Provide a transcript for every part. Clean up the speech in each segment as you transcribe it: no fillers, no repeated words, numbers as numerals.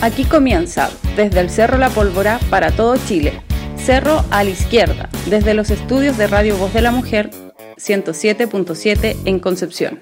Aquí comienza, desde el Cerro La Pólvora para todo Chile. Cerro a la izquierda, desde los estudios de Radio Voz de la Mujer, 107.7 en Concepción.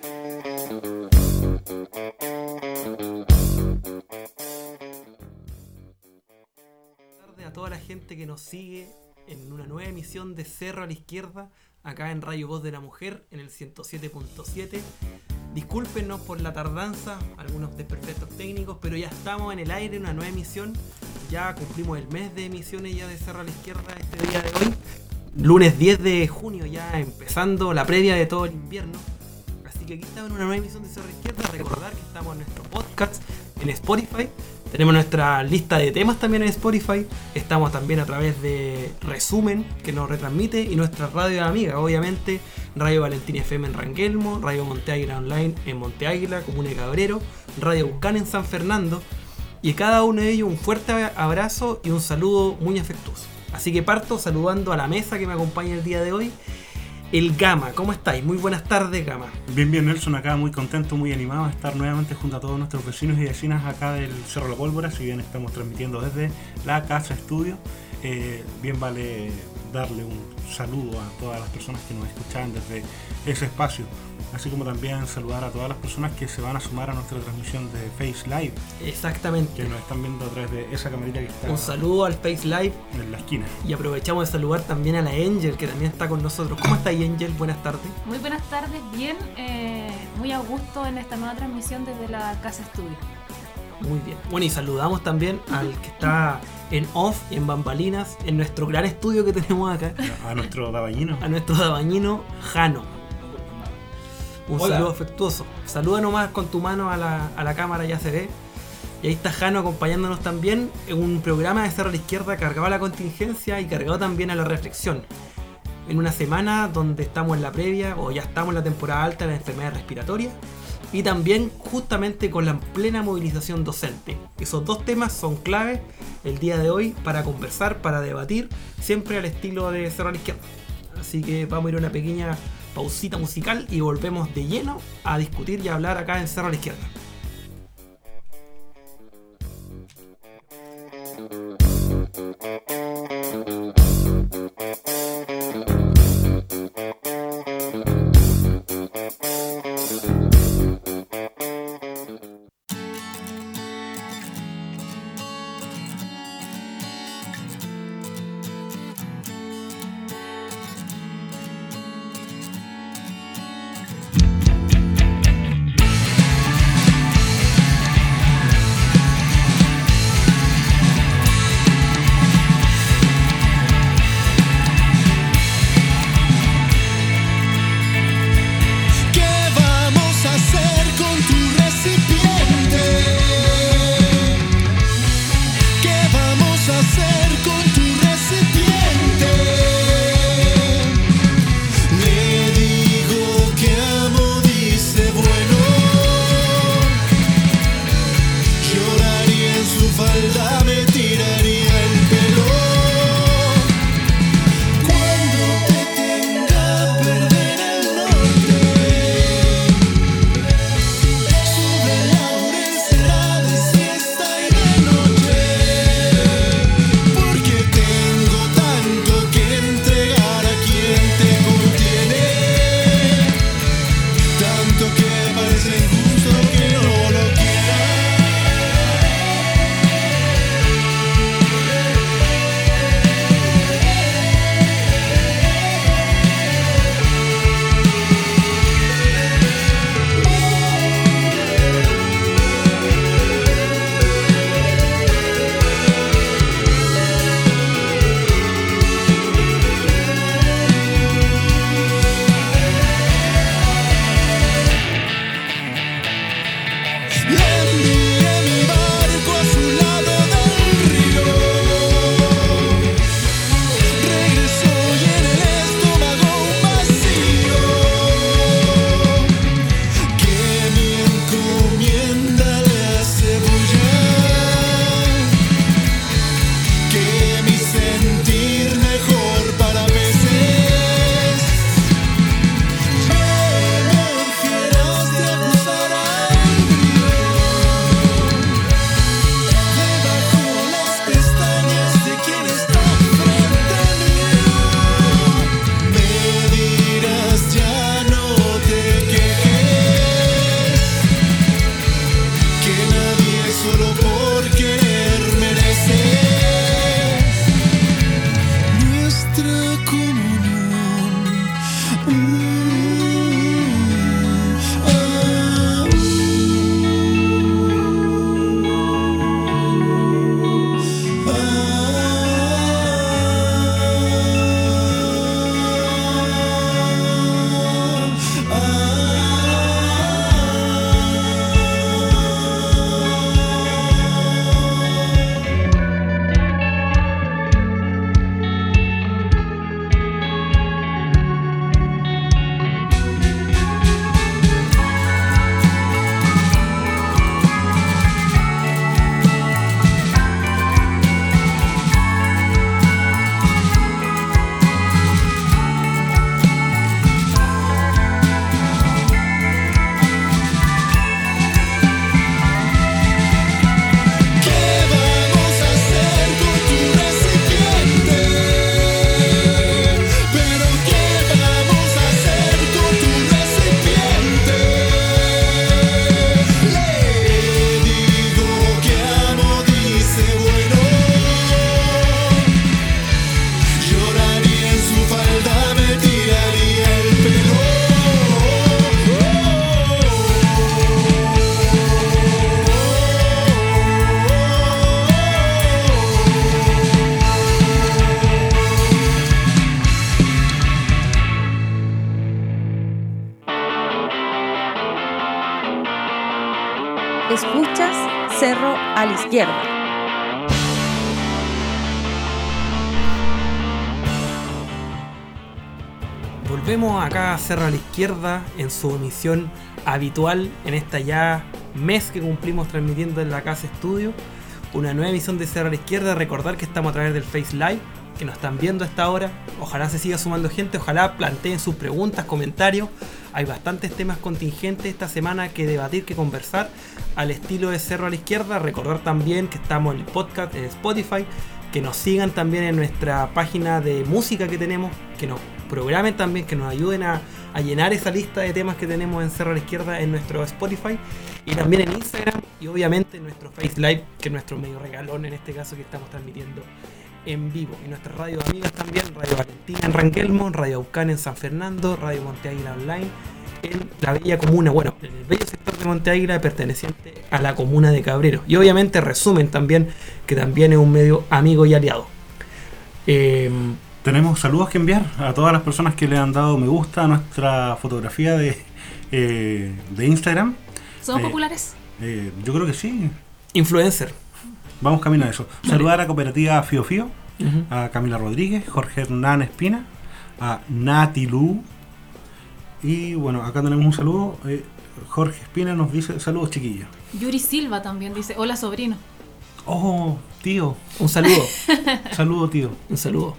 Buenas tardes a toda la gente que nos sigue en una nueva emisión de Cerro a la Izquierda, acá en Radio Voz de la Mujer, en el 107.7. Discúlpenos por la tardanza, algunos desperfectos técnicos, pero ya estamos en el aire, una nueva emisión. Ya cumplimos el mes de emisiones ya de Cerro a la Izquierda este día de hoy. Lunes 10 de junio, ya empezando la previa de todo el invierno. Así que aquí estamos en una nueva emisión de Cerro a la Izquierda. Recordar que estamos en nuestro podcast en Spotify. Tenemos nuestra lista de temas también en Spotify. Estamos también a través de Resumen, que nos retransmite, y nuestra radio amiga, obviamente, Radio Valentín FM en Ranquelmo, Radio Monte Águila Online en Monte Águila, Comuna de Cabrero, Radio Bucán en San Fernando. Y a cada uno de ellos un fuerte abrazo y un saludo muy afectuoso. Así que parto saludando a la mesa que me acompaña el día de hoy. El Gama, ¿cómo estáis? Muy buenas tardes, Gama. Bien, Nelson, acá muy contento, muy animado de estar nuevamente junto a todos nuestros vecinos y vecinas acá del Cerro La Pólvora, si bien estamos transmitiendo desde la casa estudio. Bien vale darle un saludo a todas las personas que nos escuchan desde ese espacio, así como también saludar a todas las personas que se van a sumar a nuestra transmisión de Face Live. Exactamente. Que nos están viendo a través de esa camarita que está. Un saludo al Face Live En la esquina. Y aprovechamos de saludar también a la Angel, que también está con nosotros. ¿Cómo está Angel? Buenas tardes. Muy buenas tardes, bien, muy a gusto en esta nueva transmisión desde la casa estudio. Muy bien. Bueno, y saludamos también al que está en off, en bambalinas, en nuestro gran estudio que tenemos acá. A nuestro dabañino. A nuestro dabañino, Jano. Un Hola. saludo afectuoso. Saluda nomás con tu mano a la cámara, ya se ve. Y ahí está Jano acompañándonos también en un programa de Cerro a la Izquierda cargado a la contingencia y cargado también a la reflexión. En una semana donde estamos en la previa, o ya estamos en la temporada alta de las enfermedades respiratorias, y también justamente con la plena movilización docente. Esos dos temas son claves el día de hoy para conversar, para debatir, siempre al estilo de Cerro a la Izquierda. Así que vamos a ir a una pequeña pausita musical y volvemos de lleno a discutir y a hablar acá en Cerro a la Izquierda. solo por querer merecer nuestra comunión. Escuchas Cerro a la Izquierda. Volvemos acá a Cerro a la Izquierda en su emisión habitual en esta ya mes que cumplimos transmitiendo en la Casa Estudio. Una nueva emisión de Cerro a la Izquierda. Recordar que estamos a través del Face Live, que nos están viendo a esta hora. Ojalá se siga sumando gente, ojalá planteen sus preguntas, comentarios. Hay bastantes temas contingentes esta semana que debatir, que conversar al estilo de Cerro a la Izquierda. Recordar también que estamos en el podcast, en Spotify, que nos sigan también en nuestra página de música que tenemos, que nos programen también, que nos ayuden a llenar esa lista de temas que tenemos en Cerro a la Izquierda en nuestro Spotify y también en Instagram y obviamente en nuestro Face Live, que es nuestro medio regalón en este caso que estamos transmitiendo en vivo, y nuestras radios amigas también, Radio Valentina en Ranquelmo, Radio Aucán en San Fernando, Radio Monte Águila Online en la bella comuna, bueno, en el bello sector de Monte Águila perteneciente a la comuna de Cabrero, y obviamente Resumen también, que también es un medio amigo y aliado. Tenemos saludos que enviar a todas las personas que le han dado me gusta a nuestra fotografía de Instagram. ¿Somos populares? Yo creo que sí. Influencer. Vamos camino a eso. Saludar a Cooperativa Fío Fío, a Camila Rodríguez, Jorge Hernán Espina, a Nati Lu. Y bueno, acá tenemos un saludo. Jorge Espina nos dice saludos, chiquillos. Yuri Silva también dice hola, sobrino. Oh, tío. Un saludo. Saludo, tío. Un saludo.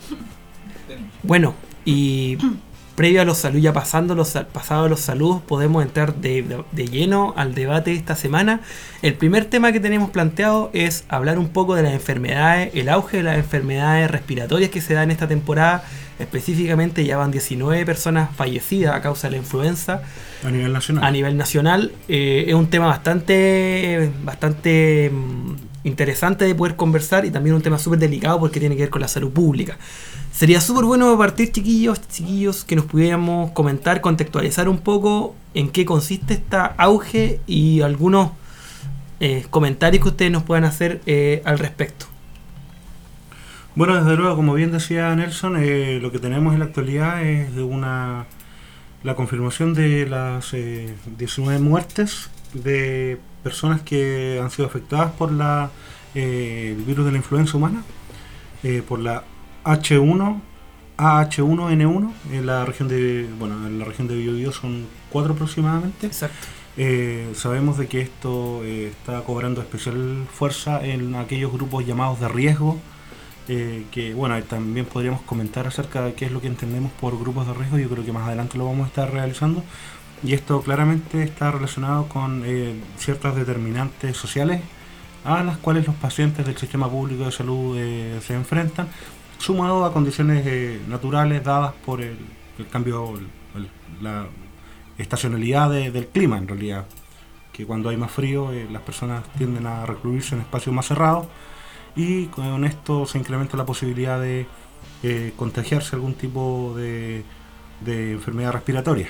Bueno, y previo a los saludos, ya pasados los saludos, podemos entrar de lleno al debate de esta semana. El primer tema que tenemos planteado es hablar un poco de las enfermedades, el auge de las enfermedades respiratorias que se da en esta temporada. Específicamente ya van 19 personas fallecidas a causa de la influenza a nivel nacional. A nivel nacional es un tema bastante interesante de poder conversar, y también un tema súper delicado porque tiene que ver con la salud pública. Sería súper bueno partir, chiquillos, que nos pudiéramos comentar, contextualizar un poco en qué consiste este auge y algunos comentarios que ustedes nos puedan hacer al respecto. Bueno, desde luego, como bien decía Nelson, lo que tenemos en la actualidad es la confirmación de las 19 muertes de personas que han sido afectadas por el virus de la influenza humana, por la AH1N1 en la región de Biobío son 4 aproximadamente. Exacto. Sabemos de que esto está cobrando especial fuerza en aquellos grupos llamados de riesgo, que bueno, también podríamos comentar acerca de qué es lo que entendemos por grupos de riesgo. Yo creo que más adelante lo vamos a estar realizando, y esto claramente está relacionado con ciertas determinantes sociales a las cuales los pacientes del sistema público de salud se enfrentan, sumado a condiciones naturales dadas por el cambio, la estacionalidad del clima, en realidad, que cuando hay más frío las personas tienden a recluirse en espacios más cerrados y con esto se incrementa la posibilidad de contagiarse algún tipo de enfermedad respiratoria.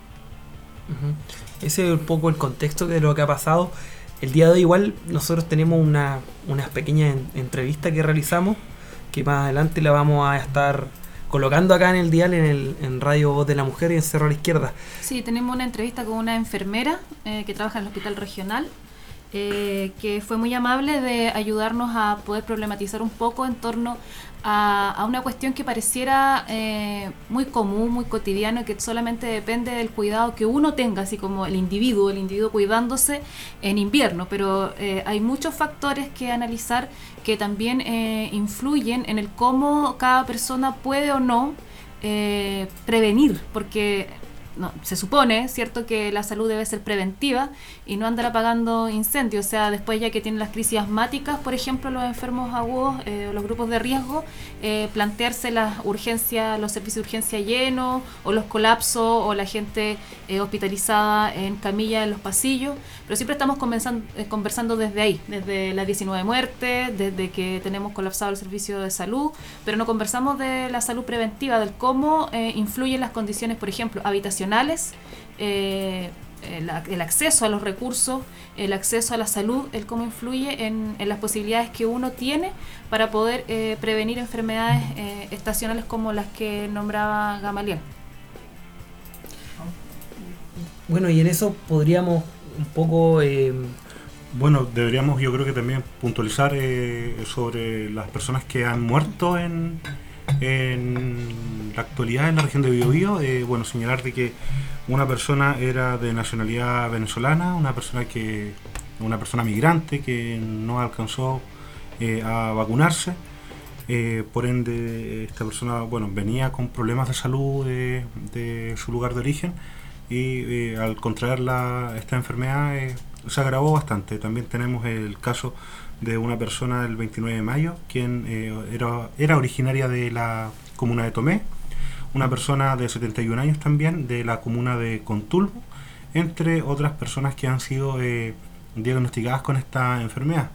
Ese es un poco el contexto de lo que ha pasado. El día de hoy igual nosotros tenemos una pequeña entrevista que realizamos, que más adelante la vamos a estar colocando acá en el dial, en Radio Voz de la Mujer y en Cerro a la Izquierda. Sí, tenemos una entrevista con una enfermera que trabaja en el hospital regional, que fue muy amable de ayudarnos a poder problematizar un poco en torno a una cuestión que pareciera muy común, muy cotidiano, que solamente depende del cuidado que uno tenga, así como el individuo cuidándose en invierno, pero hay muchos factores que analizar que también influyen en el cómo cada persona puede o no prevenir, porque no, se supone, ¿cierto?, que la salud debe ser preventiva y no andar apagando incendios. O sea, después ya que tienen las crisis asmáticas, por ejemplo, los enfermos agudos, los grupos de riesgo, plantearse las urgencias, los servicios de urgencia llenos, o los colapsos, o la gente hospitalizada en camilla en los pasillos. Pero siempre estamos conversando desde ahí, desde las 19 muertes, desde que tenemos colapsado el servicio de salud, pero no conversamos de la salud preventiva, del cómo influyen las condiciones, por ejemplo, habitacionales, el acceso a los recursos, el acceso a la salud, el cómo influye en las posibilidades que uno tiene para poder prevenir enfermedades estacionales como las que nombraba Gamaliel. Bueno, y en eso podríamos un poco... Bueno, deberíamos, yo creo que también puntualizar sobre las personas que han muerto en la actualidad en la región de Biobío. Bueno, señalar de que una persona era de nacionalidad venezolana, una persona migrante que no alcanzó a vacunarse. Por ende, esta persona, bueno, venía con problemas de salud de su lugar de origen y al contraer esta enfermedad se agravó bastante. También tenemos el caso de una persona del 29 de mayo, quien era originaria de la comuna de Tomé, una persona de 71 años también de la comuna de Contulmo, entre otras personas que han sido diagnosticadas con esta enfermedad.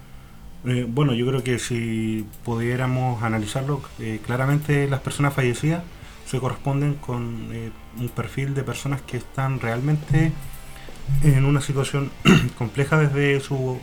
Bueno, yo creo que si pudiéramos analizarlo, claramente las personas fallecidas se corresponden con un perfil de personas que están realmente en una situación compleja desde su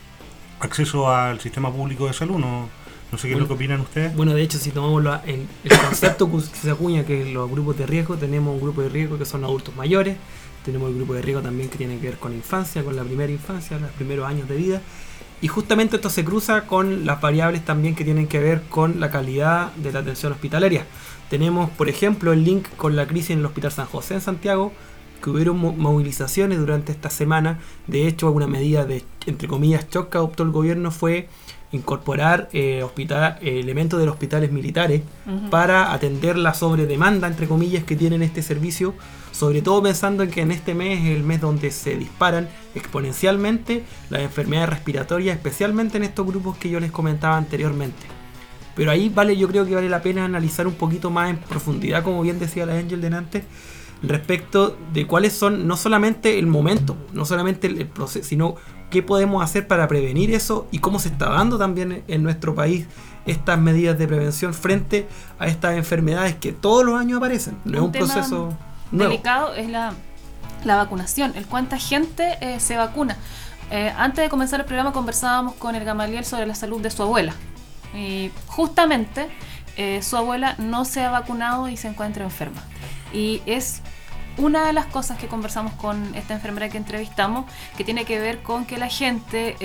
acceso al sistema público de salud. No sé qué es lo que opinan ustedes. Bueno, de hecho, si tomamos el concepto que se acuña, que es los grupos de riesgo, tenemos un grupo de riesgo que son adultos mayores, tenemos el grupo de riesgo también que tiene que ver con infancia, con la primera infancia, los primeros años de vida, y justamente esto se cruza con las variables también que tienen que ver con la calidad de la atención hospitalaria. Tenemos, por ejemplo, el link con la crisis en el Hospital San José en Santiago, que hubieron movilizaciones durante esta semana. De hecho, una medida de, entre comillas, shock que adoptó el gobierno fue incorporar elementos de los hospitales militares para atender la sobredemanda, entre comillas, que tienen este servicio, sobre todo pensando en que en este mes es el mes donde se disparan exponencialmente las enfermedades respiratorias, especialmente en estos grupos que yo les comentaba anteriormente. Pero ahí yo creo que vale la pena analizar un poquito más en profundidad, como bien decía la Angel delante, respecto de cuáles son, no solamente el momento, no solamente el proceso, sino qué podemos hacer para prevenir eso y cómo se está dando también en nuestro país estas medidas de prevención frente a estas enfermedades que todos los años aparecen. No es un proceso nuevo. Delicado es la vacunación, el cuánta gente se vacuna. Antes de comenzar el programa conversábamos con el Gamaliel sobre la salud de su abuela. Y justamente su abuela no se ha vacunado y se encuentra enferma. Y es una de las cosas que conversamos con esta enfermera que entrevistamos, que tiene que ver con que la gente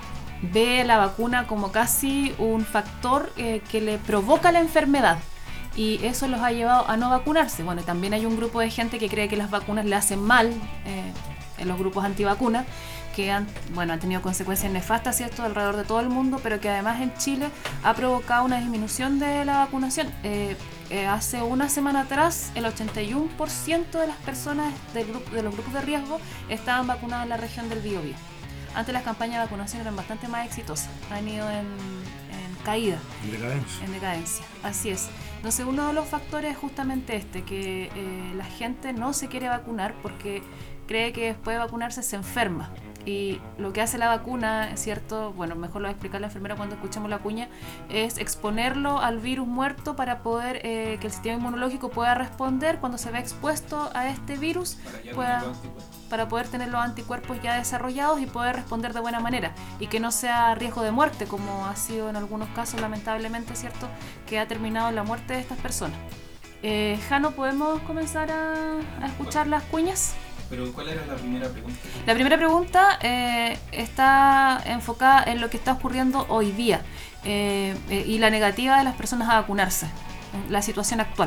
ve la vacuna como casi un factor que le provoca la enfermedad. Y eso los ha llevado a no vacunarse. Bueno, también hay un grupo de gente que cree que las vacunas le hacen mal, en los grupos antivacunas, que han tenido consecuencias nefastas, ¿cierto?, alrededor de todo el mundo, pero que además en Chile ha provocado una disminución de la vacunación. Hace una semana atrás, el 81% de las personas de los grupos de riesgo estaban vacunadas en la región del Biobío. Antes las campañas de vacunación eran bastante más exitosas, han ido en caída, en decadencia, así es. Entonces uno de los factores es justamente que la gente no se quiere vacunar porque cree que después de vacunarse se enferma. Y lo que hace la vacuna, es cierto, bueno, mejor lo va a explicar la enfermera cuando escuchemos la cuña, es exponerlo al virus muerto para poder que el sistema inmunológico pueda responder cuando se ve expuesto a este virus, para poder tener los anticuerpos ya desarrollados y poder responder de buena manera y que no sea riesgo de muerte, como ha sido en algunos casos, lamentablemente, cierto, que ha terminado en la muerte de estas personas. Jano, ¿podemos comenzar a escuchar las cuñas? Pero ¿cuál era la primera pregunta? La primera pregunta está enfocada en lo que está ocurriendo hoy día y la negativa de las personas a vacunarse, la situación actual.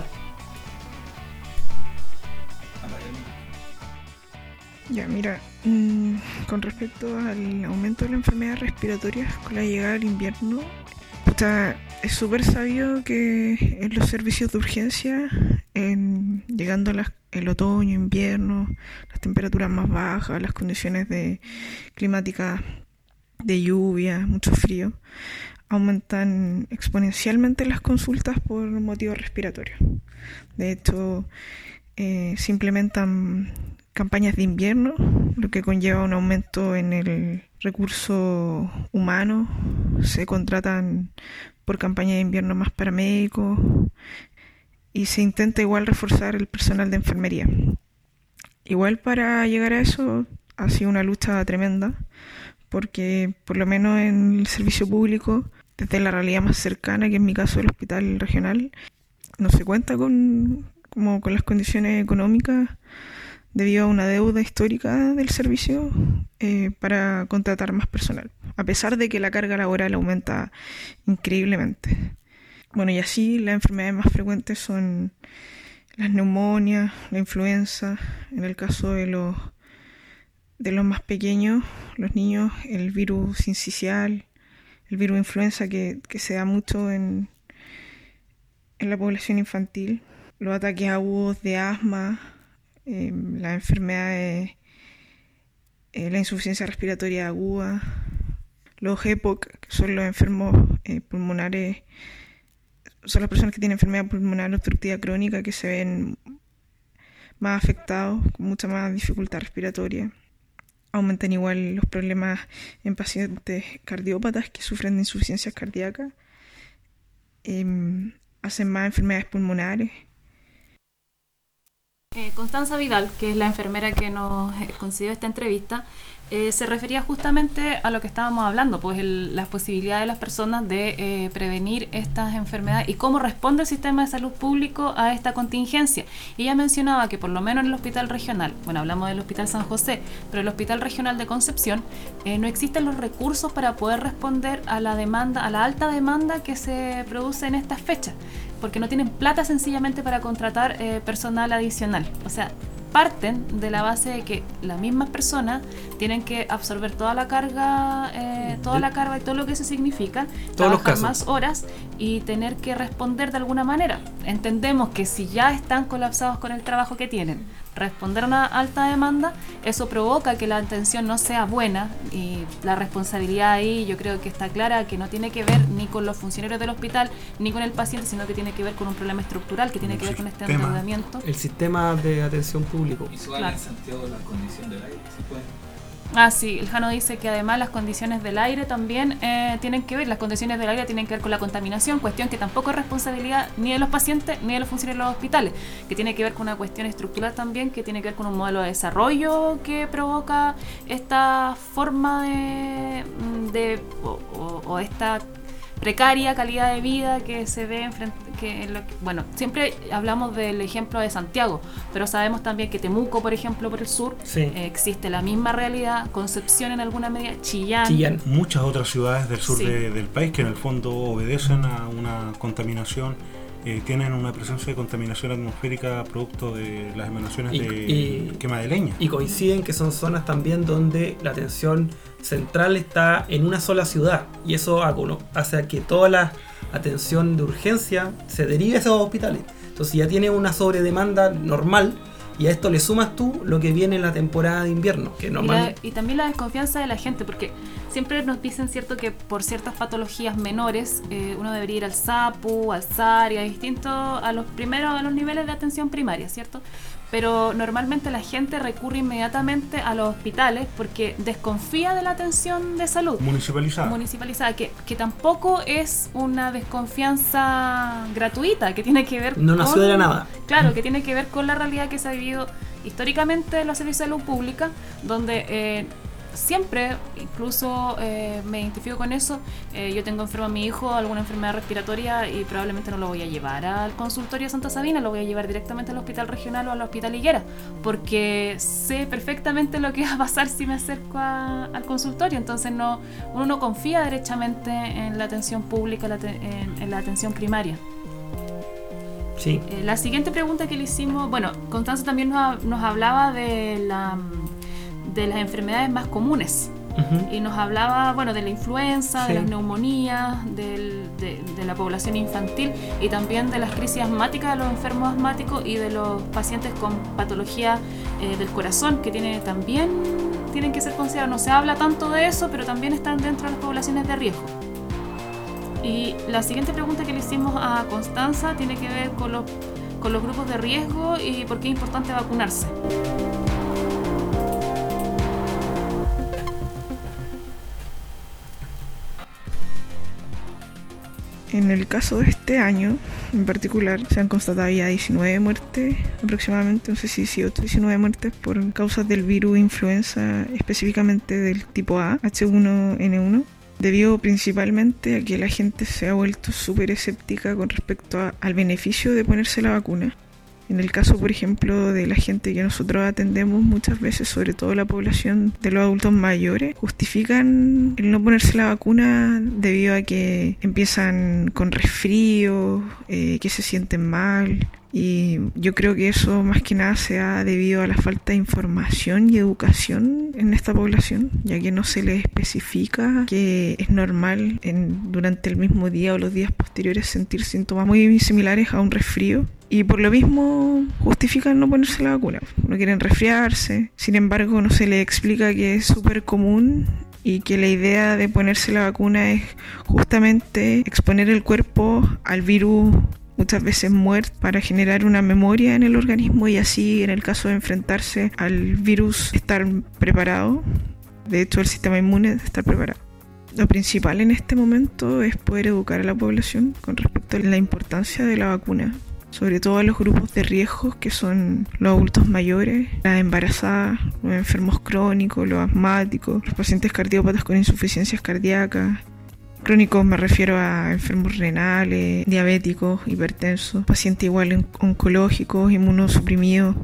Ya, mira, con respecto al aumento de las enfermedades respiratorias con la llegada del invierno, es súper sabido que en los servicios de urgencia, llegando el otoño, invierno, las temperaturas más bajas, las condiciones climáticas de lluvia, mucho frío, aumentan exponencialmente las consultas por motivos respiratorios. De hecho, se implementan campañas de invierno, lo que conlleva un aumento en el recurso humano. Se contratan por campañas de invierno más paramédicos y se intenta igual reforzar el personal de enfermería. Igual para llegar a eso ha sido una lucha tremenda, porque por lo menos en el servicio público, desde la realidad más cercana, que en mi caso el hospital regional, no se cuenta con las condiciones económicas debido a una deuda histórica del servicio para contratar más personal, a pesar de que la carga laboral aumenta increíblemente. Bueno, y así las enfermedades más frecuentes son las neumonias, la influenza, en el caso de los más pequeños, los niños, el virus sincicial, el virus influenza que se da mucho en la población infantil, los ataques agudos de asma, las enfermedades, la insuficiencia respiratoria aguda, los EPOC, que son los enfermos pulmonares, son las personas que tienen enfermedad pulmonar obstructiva crónica, que se ven más afectados, con mucha más dificultad respiratoria. Aumentan igual los problemas en pacientes cardiópatas que sufren de insuficiencias cardíacas. Hacen más enfermedades pulmonares. Constanza Vidal, que es la enfermera que nos concedió esta entrevista, se refería justamente a lo que estábamos hablando, pues las posibilidades de las personas de prevenir estas enfermedades y cómo responde el sistema de salud público a esta contingencia. Y ella mencionaba que por lo menos en el hospital regional, bueno, hablamos del Hospital San José, pero el Hospital Regional de Concepción no existen los recursos para poder responder a la demanda, a la alta demanda que se produce en estas fechas, porque no tienen plata sencillamente para contratar personal adicional. O sea, parten de la base de que las mismas personas tienen que absorber toda la carga y todo lo que eso significa, trabajar más horas y tener que responder de alguna manera. Entendemos que si ya están colapsados con el trabajo que tienen, responder a una alta demanda, eso provoca que la atención no sea buena, y la responsabilidad ahí yo creo que está clara, que no tiene que ver ni con los funcionarios del hospital ni con el paciente, sino que tiene que ver con un problema estructural que tiene que ver con este endeudamiento. El sistema de atención público. Visual, claro. En Santiago, la condición del aire, ¿sí puede? Sí, el Jano dice que además las condiciones del aire también tienen que ver, las condiciones del aire tienen que ver con la contaminación, cuestión que tampoco es responsabilidad ni de los pacientes ni de los funcionarios de los hospitales, que tiene que ver con una cuestión estructural también, que tiene que ver con un modelo de desarrollo que provoca esta forma o esta precaria calidad de vida que se ve bueno, siempre hablamos del ejemplo de Santiago, pero sabemos también que Temuco, por ejemplo, por el sur, sí, existe la misma realidad, Concepción en alguna medida, Chillán. Muchas otras ciudades del sur, sí, del país que en el fondo obedecen a una contaminación, tienen una presencia de contaminación atmosférica producto de las emanaciones de quema de leña. Y coinciden que son zonas también donde la atención central está en una sola ciudad, y eso hace a que toda la atención de urgencia se derive a esos hospitales. Entonces ya tiene una sobredemanda normal, y a esto le sumas tú lo que viene en la temporada de invierno, que normal... y también la desconfianza de la gente, porque siempre nos dicen, cierto, que por ciertas patologías menores uno debería ir al SAPU, al SAR y a los niveles de atención primaria, ¿cierto? pero normalmente la gente recurre inmediatamente a los hospitales porque desconfía de la atención de salud municipalizada, que tampoco es una desconfianza gratuita, que tiene que ver no nació de la nada. Claro, que tiene que ver con la realidad que se ha vivido históricamente en los servicios de salud pública, donde siempre, incluso me identifico con eso, yo tengo enfermo a mi hijo, alguna enfermedad respiratoria, y probablemente no lo voy a llevar al consultorio de Santa Sabina, lo voy a llevar directamente al hospital regional o al hospital Higuera, porque sé perfectamente lo que va a pasar si me acerco al consultorio. Entonces uno no confía derechamente en la atención pública, en la atención primaria. Sí. La siguiente pregunta que le hicimos, bueno, Constanza también nos hablaba de las enfermedades más comunes. Y nos hablaba, bueno, de la influenza, de las neumonías, de la población infantil, y también de las crisis asmáticas de los enfermos asmáticos y de los pacientes con patología del corazón, que también tienen que ser considerados. No se habla tanto de eso, pero también están dentro de las poblaciones de riesgo. Y la siguiente pregunta que le hicimos a Constanza tiene que ver con los grupos de riesgo y por qué es importante vacunarse. En el caso de este año, en particular, se han constatado ya 19 muertes aproximadamente, no sé si 18 o 19 muertes por causas del virus influenza, específicamente del tipo A, H1N1, debido principalmente a que la gente se ha vuelto súper escéptica con respecto al beneficio de ponerse la vacuna. En el caso, por ejemplo, de la gente que nosotros atendemos muchas veces, sobre todo la población de los adultos mayores, justifican el no ponerse la vacuna debido a que empiezan con resfríos, que se sienten mal. Y yo creo que eso más que nada se da debido a la falta de información y educación en esta población, ya que no se les especifica que es normal durante el mismo día o los días posteriores sentir síntomas muy similares a un resfrío. Y por lo mismo justifican no ponerse la vacuna, no quieren resfriarse. Sin embargo, no se les explica que es súper común y que la idea de ponerse la vacuna es justamente exponer el cuerpo al virus muchas veces muerto para generar una memoria en el organismo y así, en el caso de enfrentarse al virus, estar preparado. De hecho, el sistema inmune debe estar preparado. Lo principal en este momento es poder educar a la población con respecto a la importancia de la vacuna, sobre todo a los grupos de riesgo que son los adultos mayores, las embarazadas, los enfermos crónicos, los asmáticos, los pacientes cardiópatas con insuficiencias cardíacas. Crónicos me refiero a enfermos renales, diabéticos, hipertensos, pacientes igual oncológicos, inmunosuprimidos.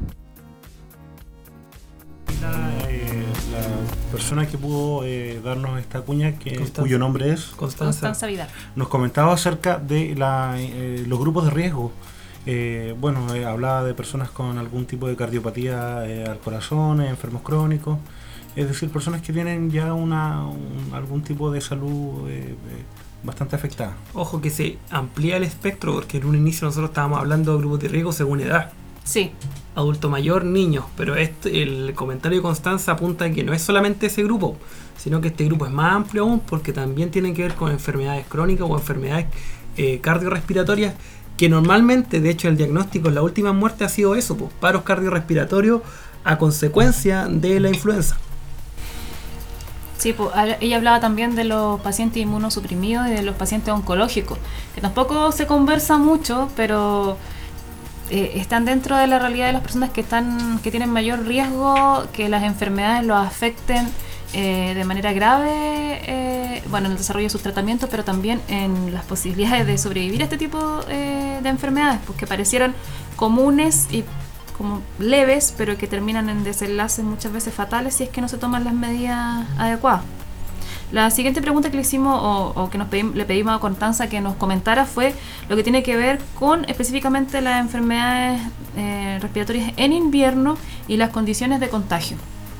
La persona que pudo darnos esta cuña, cuyo nombre es Constanza Vidal, nos comentaba acerca de los grupos de riesgo. Hablaba de personas con algún tipo de cardiopatía al corazón, enfermos crónicos, es decir, personas que tienen ya algún tipo de salud bastante afectada. Ojo que se amplía el espectro, porque en un inicio nosotros estábamos hablando de grupos de riesgo según edad. Sí. Adulto mayor, niños, pero el comentario de Constanza apunta a que no es solamente ese grupo, sino que este grupo es más amplio aún, porque también tienen que ver con enfermedades crónicas o enfermedades cardiorrespiratorias, que normalmente, de hecho, el diagnóstico en la última muerte ha sido eso, paros cardiorrespiratorios a consecuencia de la influenza. Sí, ella hablaba también de los pacientes inmunosuprimidos y de los pacientes oncológicos, que tampoco se conversa mucho, pero están dentro de la realidad de las personas que tienen mayor riesgo que las enfermedades los afecten de manera grave, en el desarrollo de sus tratamientos, pero también en las posibilidades de sobrevivir a este tipo de enfermedades, pues que parecieron comunes y como leves, pero que terminan en desenlaces muchas veces fatales si es que no se toman las medidas adecuadas. La siguiente pregunta que le hicimos o que le pedimos a Constanza que nos comentara fue lo que tiene que ver con específicamente las enfermedades respiratorias en invierno y las condiciones de contagio.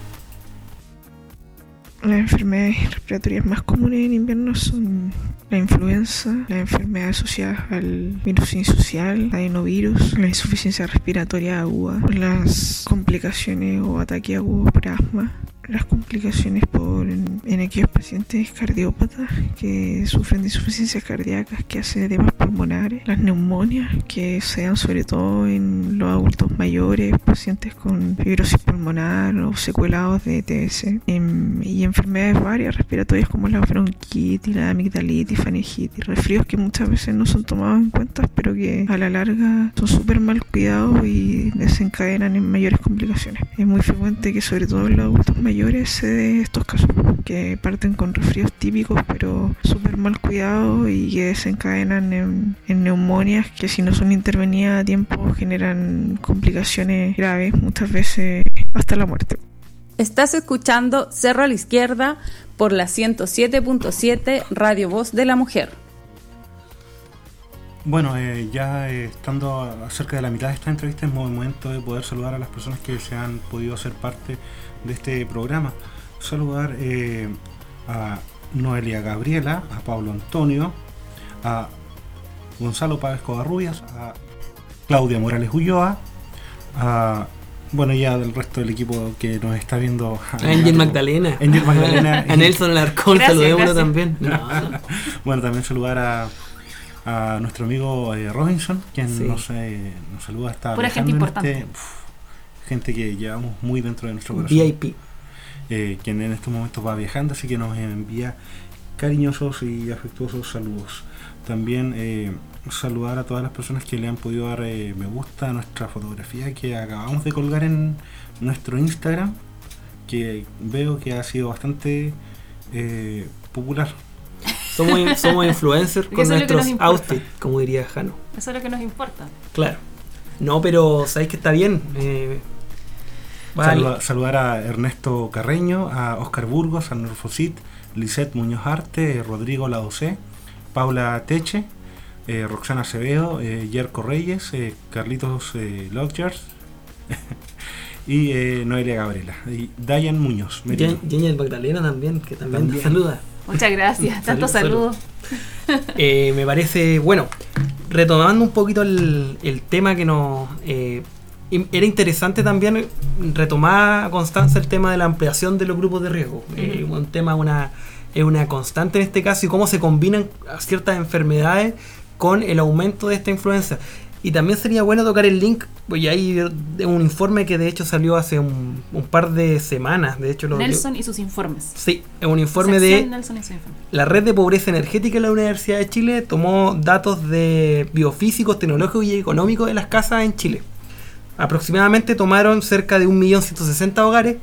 Las enfermedades respiratorias más comunes en invierno son la influenza, las enfermedades asociadas al virus sincicial, el adenovirus, la insuficiencia respiratoria aguda, las complicaciones o ataques agudos por asma, las complicaciones en aquellos pacientes cardiópatas que sufren de insuficiencias cardíacas, que hacen edemas pulmonares, las neumonias que se dan sobre todo en los adultos mayores, pacientes con fibrosis pulmonar o secuelados de ETS, y enfermedades varias respiratorias como la bronquitis, la amigdalitis, faringitis, resfríos que muchas veces no son tomados en cuenta, pero que a la larga son súper mal cuidados y desencadenan en mayores complicaciones. Es muy frecuente que sobre todo en los adultos mayores se dé estos casos, que parten con resfríos típicos pero súper mal cuidados y que desencadenan en neumonias que, si no son intervenidas a tiempo, generan complicaciones graves, muchas veces hasta la muerte. Estás escuchando Cerro a la Izquierda por la 107.7 Radio Voz de la Mujer. Bueno, ya estando cerca de la mitad de esta entrevista, es momento de poder saludar a las personas que se han podido hacer parte de este programa. Saludar a Noelia Gabriela, a Pablo Antonio, a Gonzalo Páez Covarrubias, a Claudia Morales Ulloa, a, bueno, ya del resto del equipo que nos está viendo, a Angel Magdalena, a Nelson Alarcón, saludémoslo también. No. Bueno, también saludar a nuestro amigo Robinson, quien Sí. nos saluda. Está Pura gente importante. Gente que llevamos muy dentro de nuestro corazón. VIP. Quien en estos momentos va viajando, así que nos envía cariñosos y afectuosos saludos. También saludar a todas las personas que le han podido dar me gusta a nuestra fotografía que acabamos de colgar en nuestro Instagram, que veo que ha sido bastante popular. Somos influencers con Eso es lo que nuestros nos importa. outfits, como diría Jano. Eso es lo que nos importa. Claro. No, pero sabéis que está bien. Vale. Saludar a Ernesto Carreño, a Oscar Burgos, a Norfosit, Lisette Muñoz Arte, Rodrigo Laocé, Paula Teche, Roxana Acevedo, Yerko Reyes, Carlitos Lodgers y Noelia Gabriela y Dayan Muñoz. Angel Magdalena también, que también te saluda. Muchas gracias, tantos saludos. Me parece, bueno, retomando un poquito el tema que nos... era interesante también retomar a Constanza el tema de la ampliación de los grupos de riesgo. Un tema, es una constante en este caso, y cómo se combinan ciertas enfermedades con el aumento de esta influenza. Y también sería bueno tocar el link, pues hay un informe que de hecho salió hace un par de semanas. De hecho, Nelson y sus informes. Sí, es un informe Sección de Nelson y sus informes. la Red de Pobreza Energética de la Universidad de Chile. Tomó datos de biofísicos, tecnológicos y económicos de las casas en Chile. Aproximadamente tomaron cerca de 1.160.000 hogares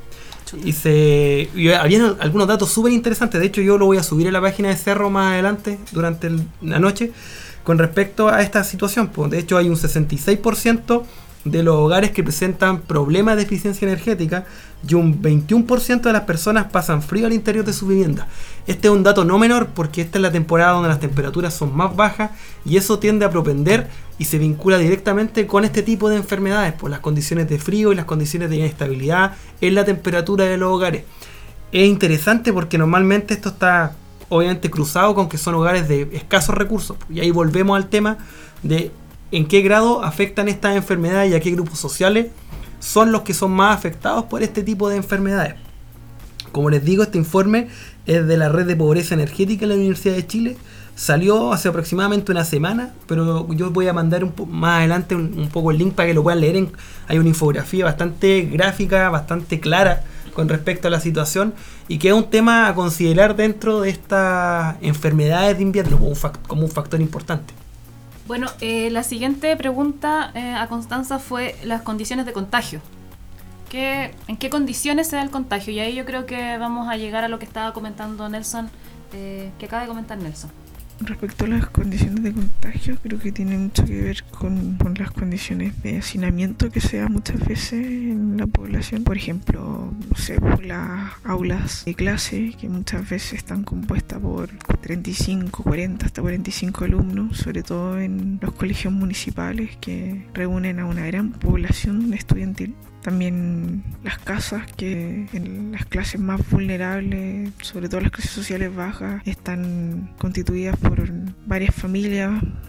y había algunos datos súper interesantes. De hecho, yo lo voy a subir a la página de Cerro más adelante durante la noche con respecto a esta situación. Pues, de hecho, hay un 66% de los hogares que presentan problemas de eficiencia energética y un 21% de las personas pasan frío al interior de su vivienda. Este es un dato no menor porque esta es la temporada donde las temperaturas son más bajas y eso tiende a propender y se vincula directamente con este tipo de enfermedades por las condiciones de frío y las condiciones de inestabilidad en la temperatura de los hogares. Es interesante porque normalmente esto está obviamente cruzado con que son hogares de escasos recursos, y ahí volvemos al tema de en qué grado afectan estas enfermedades y a qué grupos sociales son los que son más afectados por este tipo de enfermedades. Como les digo, este informe es de la Red de Pobreza Energética de la Universidad de Chile. Salió hace aproximadamente una semana, pero yo voy a mandar más adelante un poco el link para que lo puedan leer. Hay una infografía bastante gráfica, bastante clara con respecto a la situación, y que es un tema a considerar dentro de estas enfermedades de invierno como un factor importante. Bueno, la siguiente pregunta a Constanza fue las condiciones de contagio. ¿En qué condiciones se da el contagio? Y ahí yo creo que vamos a llegar a lo que estaba comentando Nelson, que acaba de comentar Nelson. Respecto a las condiciones de contagio, creo que tiene mucho que ver con las condiciones de hacinamiento que se da muchas veces en la población. Por ejemplo, no sé, por las aulas de clase, que muchas veces están compuestas por 35, 40, hasta 45 alumnos, sobre todo en los colegios municipales que reúnen a una gran población estudiantil. También las casas, que en las clases más vulnerables, sobre todo las clases sociales bajas, están constituidas por varias familias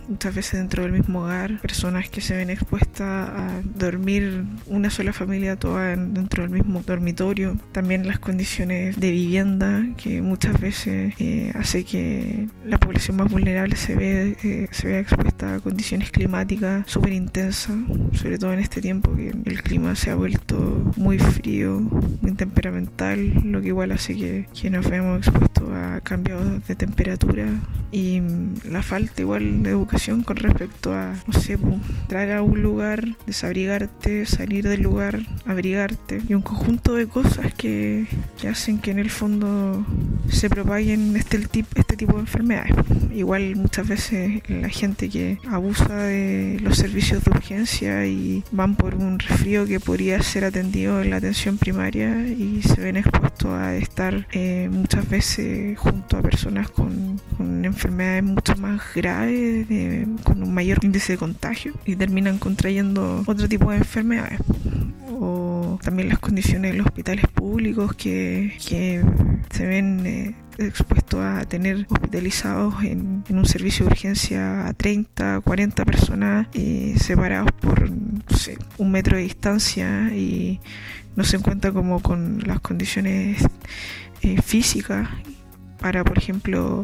muchas veces dentro del mismo hogar, personas que se ven expuestas a dormir una sola familia toda dentro del mismo dormitorio. También las condiciones de vivienda, que muchas veces hace que la población más vulnerable se vea expuesta a condiciones climáticas súper intensas, sobre todo en este tiempo que el clima se ha vuelto muy frío, muy temperamental, lo que igual hace que nos veamos expuestos a cambios de temperatura, y la falta igual de educación con respecto a, no sé, entrar a un lugar, desabrigarte, salir del lugar, abrigarte, y un conjunto de cosas que hacen que en el fondo se propaguen este tipo de enfermedades. Igual muchas veces la gente que abusa de los servicios de urgencia y van por un resfrío que podría ser atendido en la atención primaria y se ven expuestos a estar muchas veces junto a personas con enfermedades mucho más graves, con un mayor índice de contagio, y terminan contrayendo otro tipo de enfermedades. O también las condiciones de los hospitales públicos que se ven expuestos a tener hospitalizados en un servicio de urgencia a 30, 40 personas separados por, no sé, 1 metro de distancia, y no se encuentra como con las condiciones físicas para, por ejemplo,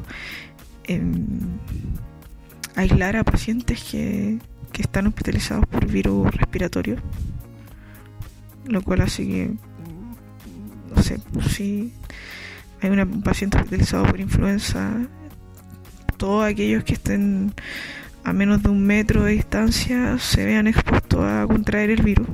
aislar a pacientes que están hospitalizados por virus respiratorios, lo cual hace que, no sé, si hay un paciente hospitalizado por influenza, todos aquellos que estén a menos de 1 metro de distancia se vean expuestos a contraer el virus.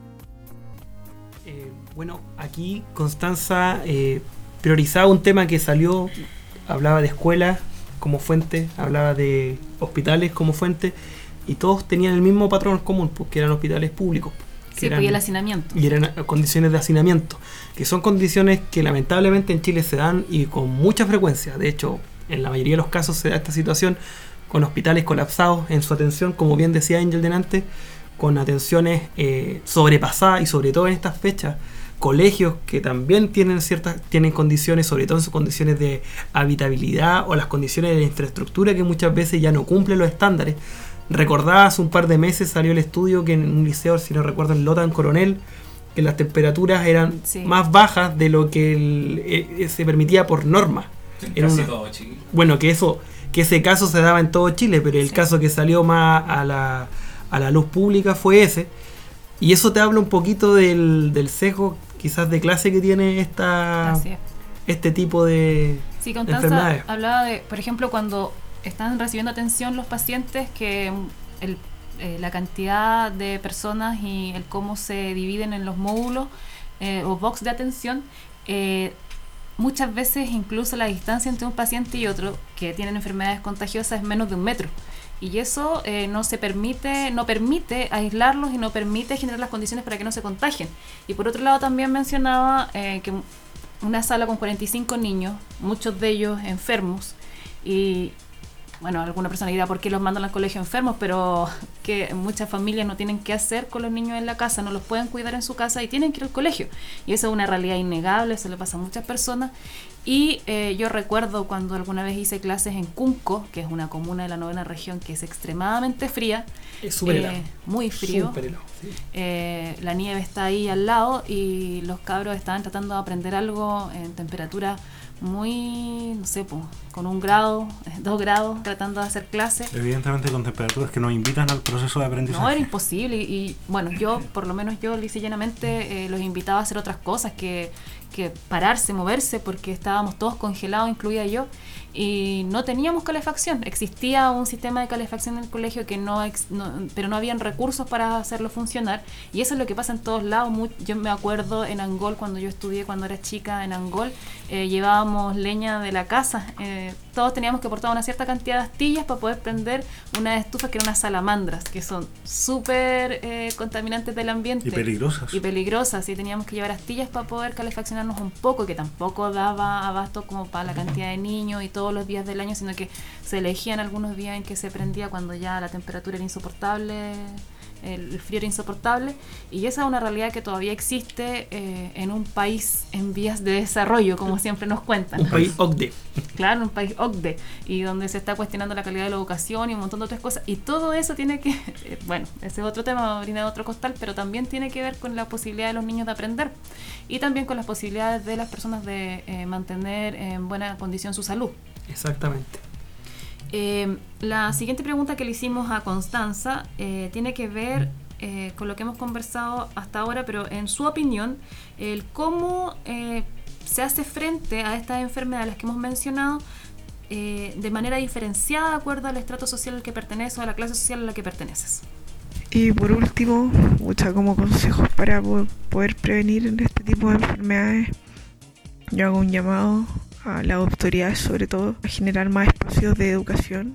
Bueno, aquí Constanza priorizaba un tema que salió, hablaba de escuelas como fuente, hablaba de hospitales como fuente, y todos tenían el mismo patrón común, porque eran hospitales públicos. Sí, pues, y el hacinamiento. Y eran condiciones de hacinamiento, que son condiciones que lamentablemente en Chile se dan y con mucha frecuencia. De hecho, en la mayoría de los casos se da esta situación con hospitales colapsados en su atención, como bien decía Angel delante, con atenciones sobrepasadas, y sobre todo en estas fechas, colegios que también tienen condiciones, sobre todo en sus condiciones de habitabilidad o las condiciones de la infraestructura, que muchas veces ya no cumplen los estándares. Recordaba, hace un par de meses salió el estudio que en un liceo, si no recuerdo, en Lota, en Coronel, que las temperaturas eran más bajas de lo que se permitía por norma. Todo Chile. Bueno, que ese caso se daba en todo Chile, pero el caso que salió más a la luz pública fue ese. Y eso te habla un poquito del sesgo, quizás de clase, que tiene este tipo de Constanza enfermedades. Hablaba de, por ejemplo, cuando están recibiendo atención los pacientes, que la cantidad de personas y el cómo se dividen en los módulos o box de atención, muchas veces incluso la distancia entre un paciente y otro que tienen enfermedades contagiosas es menos de 1 metro. Y eso no permite aislarlos y no permite generar las condiciones para que no se contagien. Y por otro lado también mencionaba que una sala con 45 niños, muchos de ellos enfermos, y bueno, alguna persona dirá por qué los mandan al colegio enfermos, pero que muchas familias no tienen qué hacer con los niños en la casa, no los pueden cuidar en su casa y tienen que ir al colegio. Y eso es una realidad innegable, eso le pasa a muchas personas. Y yo recuerdo cuando alguna vez hice clases en Cunco, que es una comuna de la 9ª región que es extremadamente fría, es súper helado, muy frío, súper helado, sí. La nieve está ahí al lado y los cabros estaban tratando de aprender algo en temperatura muy, no sé, con 1 grado, 2 grados, tratando de hacer clases. Evidentemente con temperaturas que nos invitan al proceso de aprendizaje. No, era imposible y bueno, yo, por lo menos yo lisa y llanamente los invitaba a hacer otras cosas que pararse, moverse, porque estábamos todos congelados, incluida yo, y no teníamos calefacción. Existía un sistema de calefacción en el colegio que pero no habían recursos para hacerlo funcionar, y eso es lo que pasa en todos lados. Yo me acuerdo en Angol, cuando yo estudié, cuando era chica en Angol, llevábamos leña de la casa, todos teníamos que aportar una cierta cantidad de astillas para poder prender unas estufas que eran unas salamandras, que son súper contaminantes del ambiente. Y peligrosas. Y teníamos que llevar astillas para poder calefaccionarnos un poco, que tampoco daba abasto como para la cantidad de niños y todos los días del año, sino que se elegían algunos días en que se prendía cuando ya la temperatura era insoportable el frío era insoportable, y esa es una realidad que todavía existe en un país en vías de desarrollo, como siempre nos cuentan. Un país OCDE. Claro, un país OCDE, y donde se está cuestionando la calidad de la educación y un montón de otras cosas, y todo eso tiene que, bueno, ese es otro tema, orina de otro costal, pero también tiene que ver con la posibilidad de los niños de aprender, y también con las posibilidades de las personas de mantener en buena condición su salud. Exactamente. La siguiente pregunta que le hicimos a Constanza tiene que ver con lo que hemos conversado hasta ahora, pero en su opinión, el cómo se hace frente a estas enfermedades que hemos mencionado de manera diferenciada de acuerdo al estrato social al que perteneces o a la clase social a la que perteneces. Y por último, como consejos para poder prevenir este tipo de enfermedades, yo hago un llamado a las autoridades, sobre todo, a generar más espacios de educación.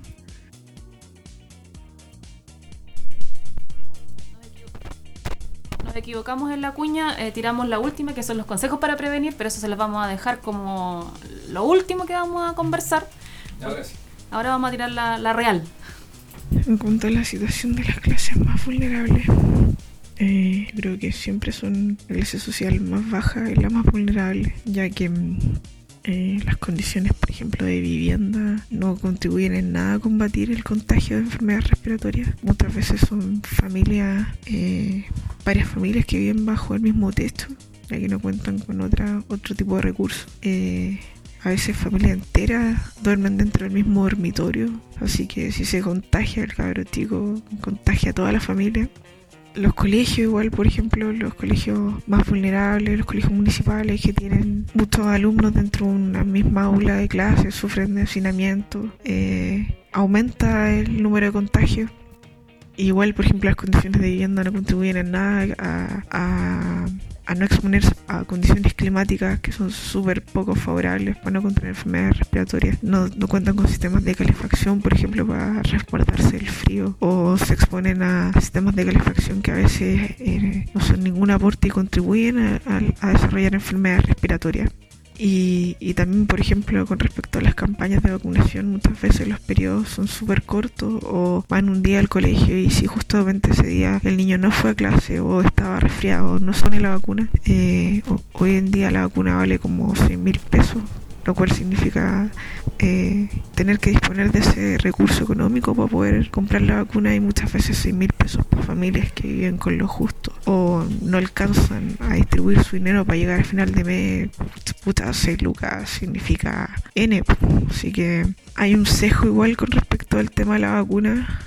Nos equivocamos en la cuña, tiramos la última, que son los consejos para prevenir, pero eso se los vamos a dejar como lo último que vamos a conversar. Ahora sí. Ahora vamos a tirar la real. En cuanto a la situación de las clases más vulnerables, creo que siempre son la clase social más baja y la más vulnerable, ya que las condiciones, por ejemplo, de vivienda no contribuyen en nada a combatir el contagio de enfermedades respiratorias. Muchas veces son varias familias que viven bajo el mismo techo, ya que no cuentan con otro tipo de recursos. A veces familias enteras duermen dentro del mismo dormitorio, así que si se contagia el cabro chico, contagia a toda la familia. Los colegios igual, por ejemplo, los colegios más vulnerables, los colegios municipales que tienen muchos alumnos dentro de una misma aula de clases, sufren de hacinamiento, aumenta el número de contagios. Igual, por ejemplo, las condiciones de vivienda no contribuyen en nada a no exponerse a condiciones climáticas que son súper poco favorables para no contraer enfermedades respiratorias. No cuentan con sistemas de calefacción, por ejemplo, para resguardarse del frío, o se exponen a sistemas de calefacción que a veces no son ningún aporte y contribuyen a desarrollar enfermedades respiratorias. Y también, por ejemplo, con respecto a las campañas de vacunación, muchas veces los periodos son súper cortos, o van un día al colegio y si justamente ese día el niño no fue a clase o estaba resfriado o no pone la vacuna, hoy en día la vacuna vale como 100.000 pesos, lo cual significa tener que disponer de ese recurso económico para poder comprar la vacuna, y muchas veces 6.000 pesos para familias que viven con lo justo o no alcanzan a distribuir su dinero para llegar al final de mes. 6 lucas significa N, así que hay un sesgo igual con respecto al tema de la vacuna.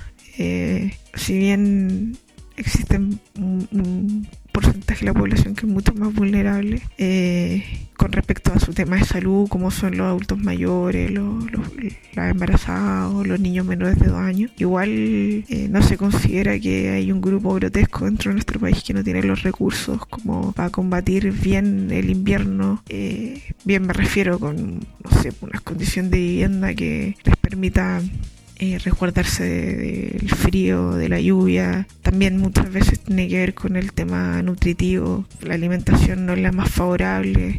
Si bien existen un porcentaje de la población que es mucho más vulnerable con respecto a su tema de salud, como son los adultos mayores, las embarazadas o los niños menores de 2 años. Igual no se considera que hay un grupo grotesco dentro de nuestro país que no tiene los recursos como para combatir bien el invierno. Bien me refiero con, unas condiciones de vivienda que les permita resguardarse del frío, de la lluvia. También muchas veces tiene que ver con el tema nutritivo. La alimentación no es la más favorable.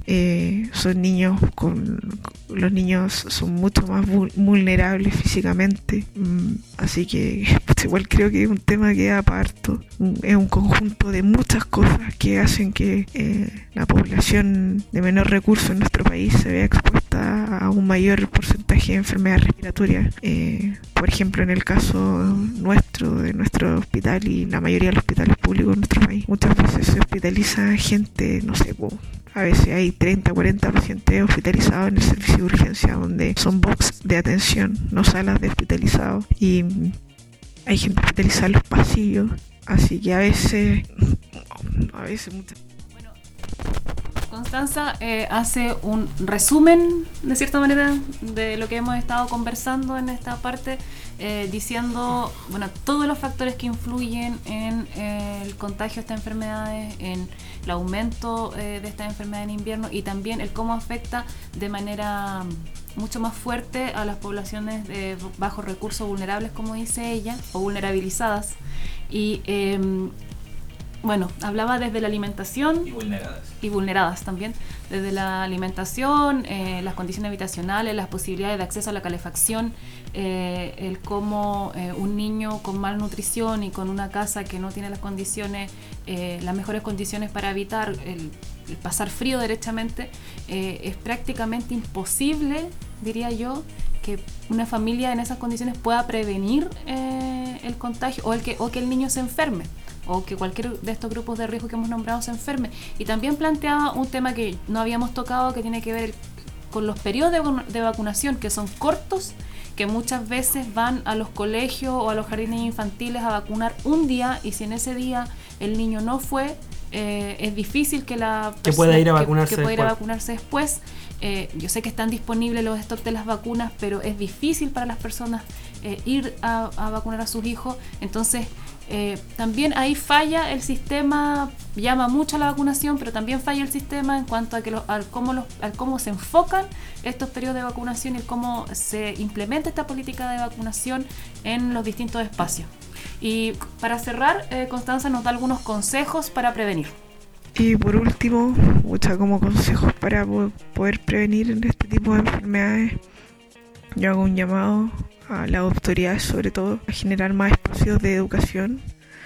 Los niños son mucho más vulnerables físicamente. Así que igual creo que es un tema que da parto. Es un conjunto de muchas cosas que hacen que la población de menor recurso en nuestro país se vea expuesta a un mayor porcentaje de enfermedades respiratorias. Por ejemplo, en el caso nuestro, de nuestro hospital y la mayoría de los hospitales públicos en nuestro país, muchas veces se hospitaliza gente, a veces hay 30, 40 pacientes hospitalizados en el servicio de urgencia, donde son box de atención, no salas de hospitalizados, y hay gente hospitalizada en los pasillos, así que a veces muchas... Constanza hace un resumen, de cierta manera, de lo que hemos estado conversando en esta parte, diciendo, todos los factores que influyen en el contagio de estas enfermedades, en el aumento de estas enfermedades en invierno, y también el cómo afecta de manera mucho más fuerte a las poblaciones de bajos recursos vulnerables, como dice ella, o vulnerabilizadas. Y bueno, hablaba desde la alimentación Y vulneradas. y vulneradas también, desde la alimentación, las condiciones habitacionales, las posibilidades de acceso a la calefacción, el cómo un niño con malnutrición y con una casa que no tiene las condiciones, las mejores condiciones para evitar el pasar frío derechamente, es prácticamente imposible, diría yo, que una familia en esas condiciones pueda prevenir el contagio o que el niño se enferme, o que cualquier de estos grupos de riesgo que hemos nombrado se enferme. Y también planteaba un tema que no habíamos tocado, que tiene que ver con los periodos de vacunación, que son cortos, que muchas veces van a los colegios o a los jardines infantiles a vacunar un día, y si en ese día el niño no fue, es difícil que la Que pueda ir a vacunarse que pueda ir a después. vacunarse después. Yo sé que están disponibles los stocks de las vacunas, pero es difícil para las personas ir a vacunar a sus hijos. Entonces, también ahí falla el sistema, llama mucho a la vacunación, pero también falla el sistema en cuanto a que al cómo se enfocan estos periodos de vacunación y cómo se implementa esta política de vacunación en los distintos espacios. Y para cerrar, Constanza nos da algunos consejos para prevenir. Y por último, como consejos para poder prevenir este tipo de enfermedades, yo hago un llamado a las autoridades, sobre todo, a generar más espacios de educación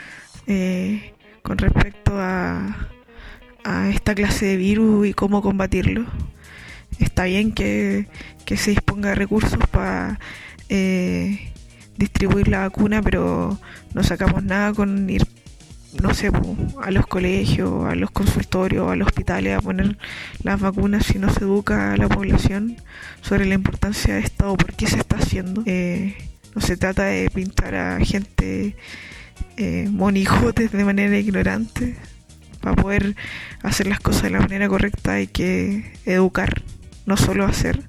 con respecto a esta clase de virus y cómo combatirlo. Está bien que se disponga de recursos para distribuir la vacuna, pero no sacamos nada con ir, no sé, a los colegios, a los consultorios, a los hospitales a poner las vacunas si no se educa a la población sobre la importancia de esto o por qué se está haciendo. No se trata de pintar a gente monijotes de manera ignorante. Para poder hacer las cosas de la manera correcta hay que educar, no solo hacer.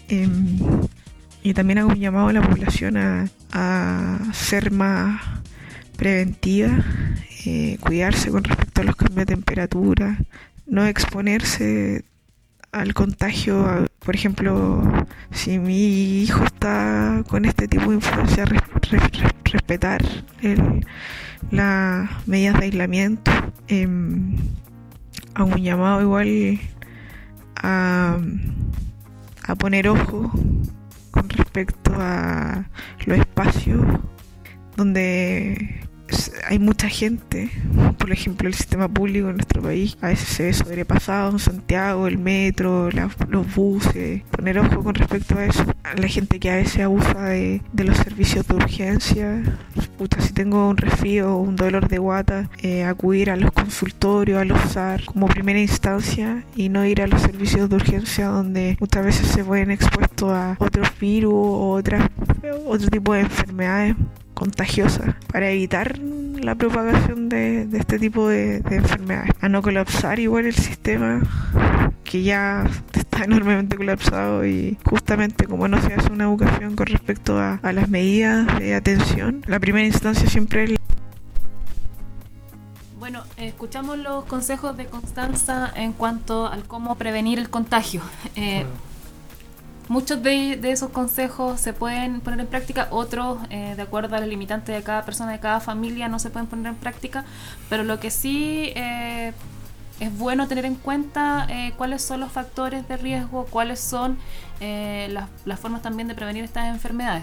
Y también hago un llamado a la población a ser más preventiva, cuidarse con respecto a los cambios de temperatura, no exponerse al contagio. Por ejemplo, si mi hijo está con este tipo de influencia, respetar las medidas de aislamiento. Hago un llamado igual a poner ojo con respecto a los espacios donde hay mucha gente. Por ejemplo, el sistema público en nuestro país a veces se ve sobrepasado, en Santiago, el metro, los buses. Poner ojo con respecto a eso, a la gente que a veces abusa de los servicios de urgencia. Si tengo un resfrío o un dolor de guata, acudir a los consultorios, a los SAR como primera instancia, y no ir a los servicios de urgencia donde muchas veces se ven expuestos a otros virus o otro tipo de enfermedades contagiosas, para evitar la propagación de este tipo de enfermedades. A no colapsar igual el sistema, que ya está enormemente colapsado, y justamente como no se hace una educación con respecto a las medidas de atención, la primera instancia siempre es... Bueno, escuchamos los consejos de Constanza en cuanto al cómo prevenir el contagio. Muchos de esos consejos se pueden poner en práctica, otros, de acuerdo a los limitantes de cada persona, de cada familia, no se pueden poner en práctica, pero lo que sí es bueno tener en cuenta cuáles son los factores de riesgo, cuáles son las formas también de prevenir estas enfermedades.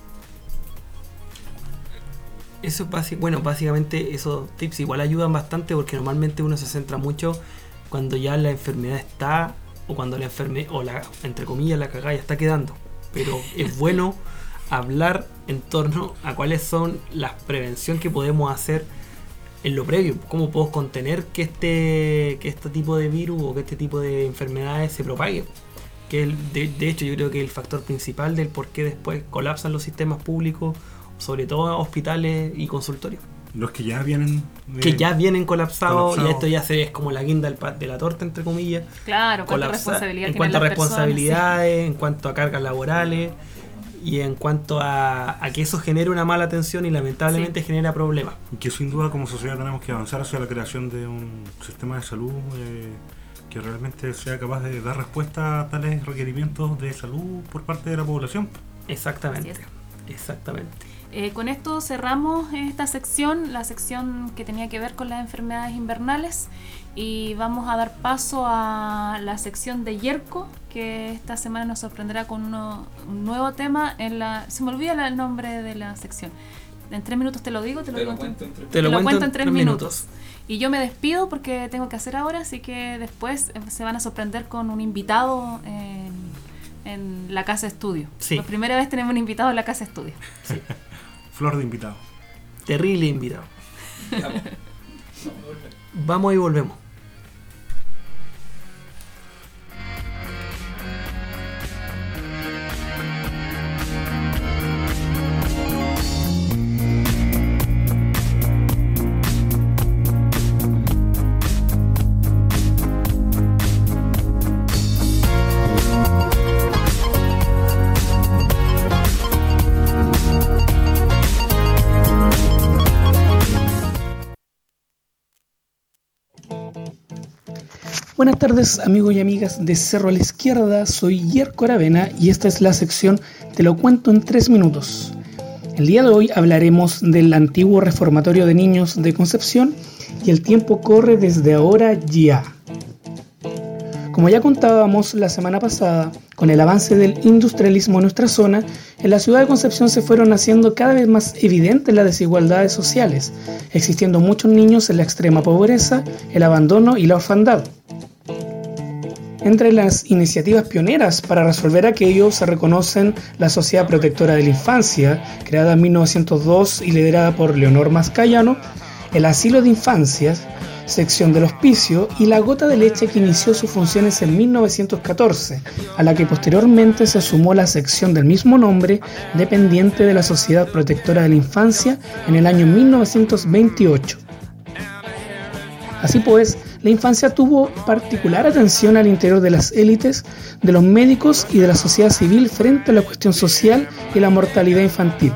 Eso básicamente esos tips igual ayudan bastante, porque normalmente uno se centra mucho cuando ya la enfermedad está, o cuando la entre comillas, la cagada ya está quedando. Pero es bueno hablar en torno a cuáles son las prevenciones que podemos hacer en lo previo. Cómo podemos contener que este tipo de virus o que este tipo de enfermedades se propague. Que de hecho yo creo que el factor principal del por qué después colapsan los sistemas públicos, sobre todo hospitales y consultorios. Los que ya vienen colapsados, y esto ya es como la guinda de la torta, entre comillas. Claro, cuánta responsabilidad en tienen cuanto a las personas, responsabilidades, sí. En cuanto a cargas laborales y en cuanto a que eso genere una mala atención y lamentablemente genera problemas. Y que sin duda como sociedad tenemos que avanzar hacia la creación de un sistema de salud que realmente sea capaz de dar respuesta a tales requerimientos de salud por parte de la población. Exactamente. Así es. Exactamente. Con esto cerramos esta sección, la sección que tenía que ver con las enfermedades invernales, y vamos a dar paso a la sección de Yerko, que esta semana nos sorprenderá con un nuevo tema. Se me olvida el nombre de la sección. En 3 minutos te lo digo, te lo cuento en 3 minutos. Y yo me despido porque tengo que hacer ahora, así que después se van a sorprender con un invitado en la casa estudio. Sí. Por primera vez tenemos un invitado en la casa estudio. Sí. Flor de invitado. Terrible invitado. Vamos y volvemos. Buenas tardes, amigos y amigas de Cerro a la Izquierda, soy Yerko Aravena y esta es la sección Te lo cuento en 3 minutos. El día de hoy hablaremos del antiguo reformatorio de niños de Concepción y el tiempo corre desde ahora ya. Como ya contábamos la semana pasada, con el avance del industrialismo en nuestra zona, en la ciudad de Concepción se fueron haciendo cada vez más evidentes las desigualdades sociales, existiendo muchos niños en la extrema pobreza, el abandono y la orfandad. Entre las iniciativas pioneras para resolver aquello se reconocen la Sociedad Protectora de la Infancia, creada en 1902 y liderada por Leonor Mascayano, el Asilo de Infancias, sección del Hospicio y la Gota de Leche, que inició sus funciones en 1914, a la que posteriormente se sumó la sección del mismo nombre, dependiente de la Sociedad Protectora de la Infancia, en el año 1928. Así pues, la infancia tuvo particular atención al interior de las élites, de los médicos y de la sociedad civil frente a la cuestión social y la mortalidad infantil.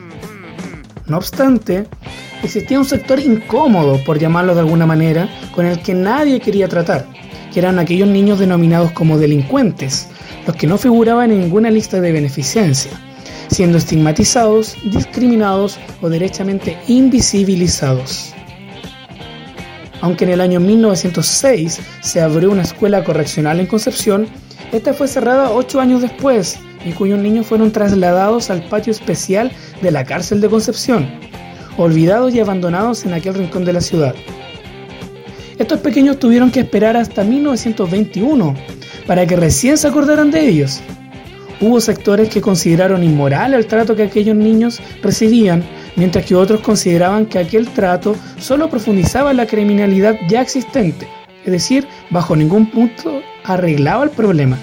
No obstante, existía un sector incómodo, por llamarlo de alguna manera, con el que nadie quería tratar, que eran aquellos niños denominados como delincuentes, los que no figuraban en ninguna lista de beneficencia, siendo estigmatizados, discriminados o derechamente invisibilizados. Aunque en el año 1906 se abrió una escuela correccional en Concepción, esta fue cerrada 8 años después y cuyos niños fueron trasladados al patio especial de la cárcel de Concepción, olvidados y abandonados en aquel rincón de la ciudad. Estos pequeños tuvieron que esperar hasta 1921 para que recién se acordaran de ellos. Hubo sectores que consideraron inmoral el trato que aquellos niños recibían, mientras que otros consideraban que aquel trato solo profundizaba en la criminalidad ya existente, es decir, bajo ningún punto arreglaba el problema.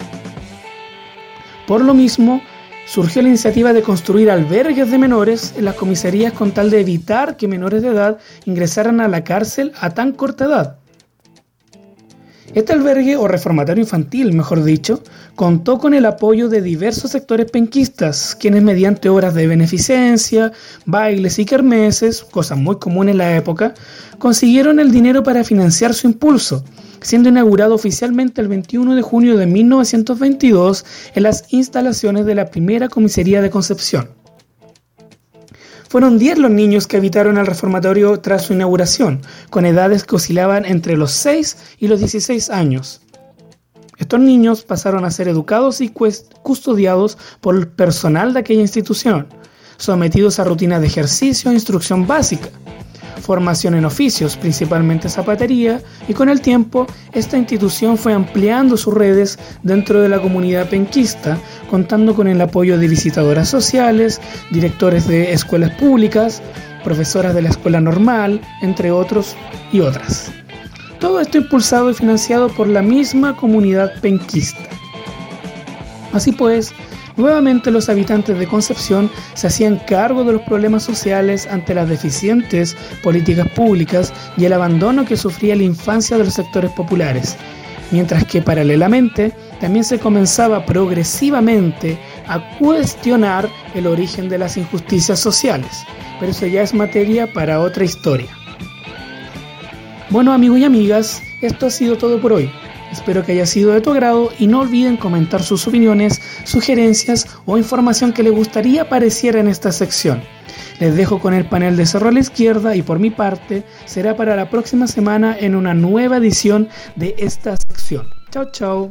Por lo mismo, surgió la iniciativa de construir albergues de menores en las comisarías con tal de evitar que menores de edad ingresaran a la cárcel a tan corta edad. Este albergue, o reformatorio infantil, mejor dicho, contó con el apoyo de diversos sectores penquistas, quienes mediante obras de beneficencia, bailes y kermeses, cosas muy comunes en la época, consiguieron el dinero para financiar su impulso, siendo inaugurado oficialmente el 21 de junio de 1922 en las instalaciones de la primera comisaría de Concepción. Fueron 10 los niños que habitaron el reformatorio tras su inauguración, con edades que oscilaban entre los 6 y los 16 años. Estos niños pasaron a ser educados y custodiados por el personal de aquella institución, sometidos a rutinas de ejercicio e instrucción básica, formación en oficios, principalmente zapatería, y con el tiempo esta institución fue ampliando sus redes dentro de la comunidad penquista, contando con el apoyo de visitadoras sociales, directores de escuelas públicas, profesoras de la escuela normal, entre otros y otras. Todo esto impulsado y financiado por la misma comunidad penquista. Así pues, nuevamente los habitantes de Concepción se hacían cargo de los problemas sociales ante las deficientes políticas públicas y el abandono que sufría la infancia de los sectores populares, mientras que paralelamente también se comenzaba progresivamente a cuestionar el origen de las injusticias sociales, pero eso ya es materia para otra historia. Bueno, amigos y amigas, esto ha sido todo por hoy. Espero que haya sido de tu agrado y no olviden comentar sus opiniones, sugerencias o información que les gustaría apareciera en esta sección. Les dejo con el panel de Cerro a la Izquierda y por mi parte será para la próxima semana en una nueva edición de esta sección. Chao, chao.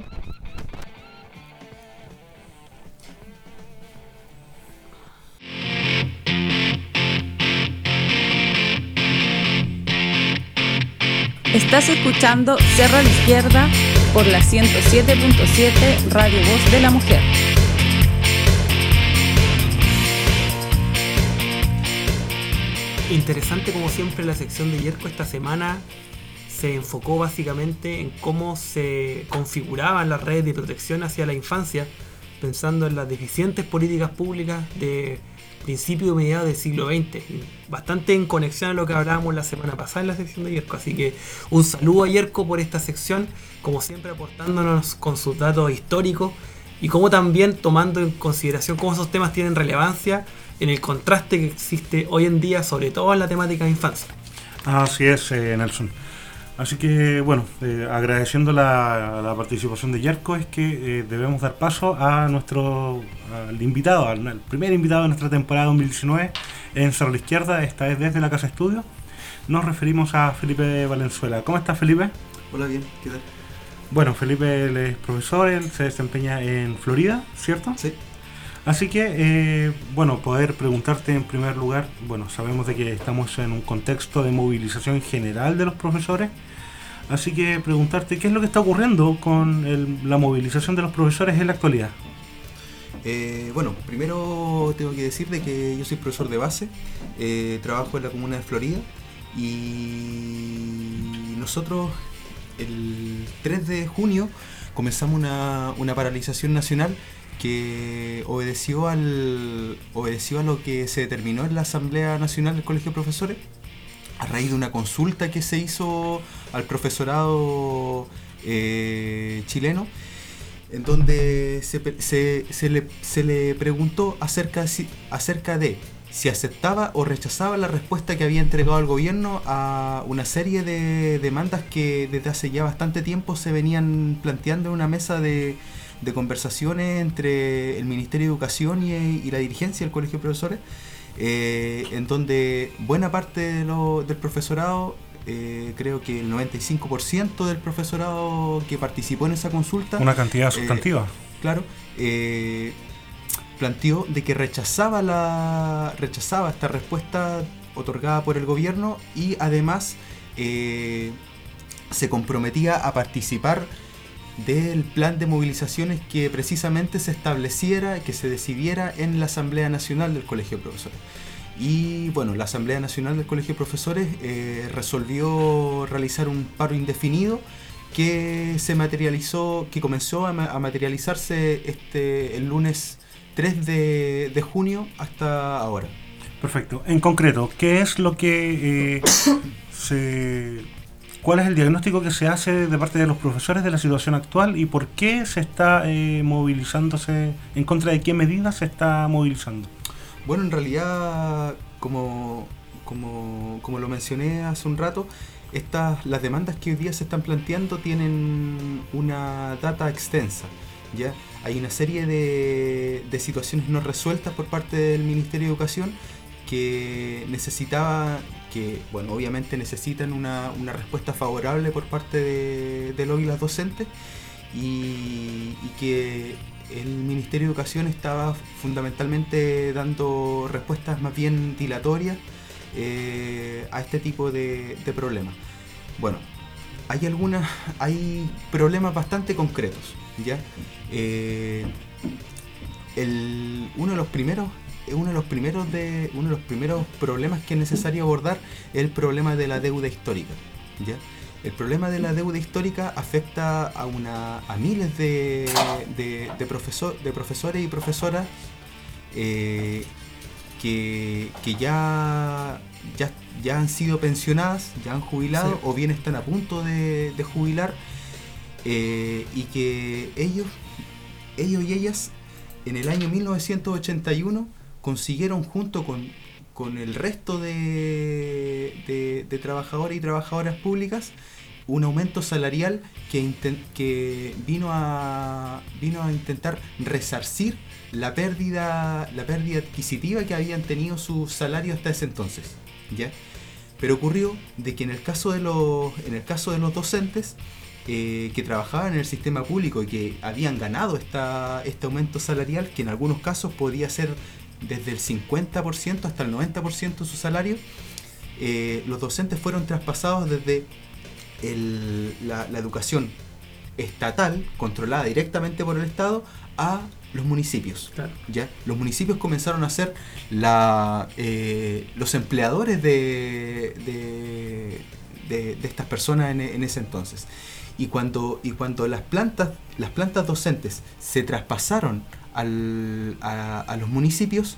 Estás escuchando Cerro a la Izquierda por la 107.7 Radio Voz de la Mujer. Interesante como siempre la sección de Yerko. Esta semana se enfocó básicamente en cómo se configuraban las redes de protección hacia la infancia, pensando en las deficientes políticas públicas de principio y mediados del siglo XX, bastante en conexión a lo que hablábamos la semana pasada en la sección de Yerko. Así que un saludo a Yerko por esta sección, como siempre aportándonos con sus datos históricos y como también tomando en consideración cómo esos temas tienen relevancia en el contraste que existe hoy en día, sobre todo en la temática de infancia. Así es, Nelson. Así que, bueno, agradeciendo la participación de Yerko, es que debemos dar paso a al invitado, al primer invitado de nuestra temporada 2019 en Cerro a la Izquierda, esta vez desde la Casa Estudio. Nos referimos a Felipe Valenzuela. ¿Cómo estás, Felipe? Hola, bien, ¿qué tal? Bueno, Felipe él es profesor, él se desempeña en Florida, ¿cierto? Sí. Así que, bueno, poder preguntarte en primer lugar, bueno, sabemos de que estamos en un contexto de movilización general de los profesores, así que preguntarte qué es lo que está ocurriendo con la movilización de los profesores en la actualidad. Bueno, primero tengo que decir de que yo soy profesor de base, trabajo en la comuna de Florida y nosotros el 3 de junio comenzamos una paralización nacional que obedeció a lo que se determinó en la Asamblea Nacional del Colegio de Profesores a raíz de una consulta que se hizo al profesorado chileno, en donde se le preguntó acerca de si aceptaba o rechazaba la respuesta que había entregado el gobierno a una serie de demandas que desde hace ya bastante tiempo se venían planteando en una mesa de conversaciones entre el Ministerio de Educación y la dirigencia del Colegio de Profesores, en donde buena parte del profesorado, creo que el 95% del profesorado que participó en esa consulta, una cantidad sustantiva, claro, planteó de que rechazaba esta respuesta otorgada por el gobierno y además se comprometía a participar del plan de movilizaciones que precisamente se estableciera, que se decidiera en la Asamblea Nacional del Colegio de Profesores. Y bueno, la Asamblea Nacional del Colegio de Profesores resolvió realizar un paro indefinido que comenzó a materializarse el lunes 3 de junio hasta ahora. Perfecto. En concreto, ¿qué es lo que ¿cuál es el diagnóstico que se hace de parte de los profesores de la situación actual y por qué se está movilizándose, en contra de qué medidas se está movilizando? Bueno, en realidad, como lo mencioné hace un rato, las demandas que hoy día se están planteando tienen una data extensa, ¿ya? Hay una serie de situaciones no resueltas por parte del Ministerio de Educación que obviamente necesitan una respuesta favorable por parte de los y las docentes y que el Ministerio de Educación estaba fundamentalmente dando respuestas más bien dilatorias a este tipo de problemas. Bueno, hay problemas bastante concretos, ¿ya? Uno de los primeros problemas que es necesario abordar es el problema de la deuda histórica, ¿ya? El problema de la deuda histórica afecta a miles de profesores y profesoras que ya han sido pensionadas, ya han jubilado, sí, o bien están a punto de jubilar, y que ellos y ellas en el año 1981 consiguieron junto con el resto de trabajadores y trabajadoras públicas un aumento salarial que vino a intentar resarcir la pérdida adquisitiva que habían tenido sus salarios hasta ese entonces, ¿ya? Pero ocurrió de que en el caso de los docentes que trabajaban en el sistema público y que habían ganado este aumento salarial, que en algunos casos podía ser desde el 50% hasta el 90% de su salario, los docentes fueron traspasados desde la educación estatal, controlada directamente por el Estado, a los municipios. Claro. ¿Ya? Los municipios comenzaron a ser los empleadores de estas personas en ese entonces. Y cuando las plantas docentes se traspasaron a los municipios,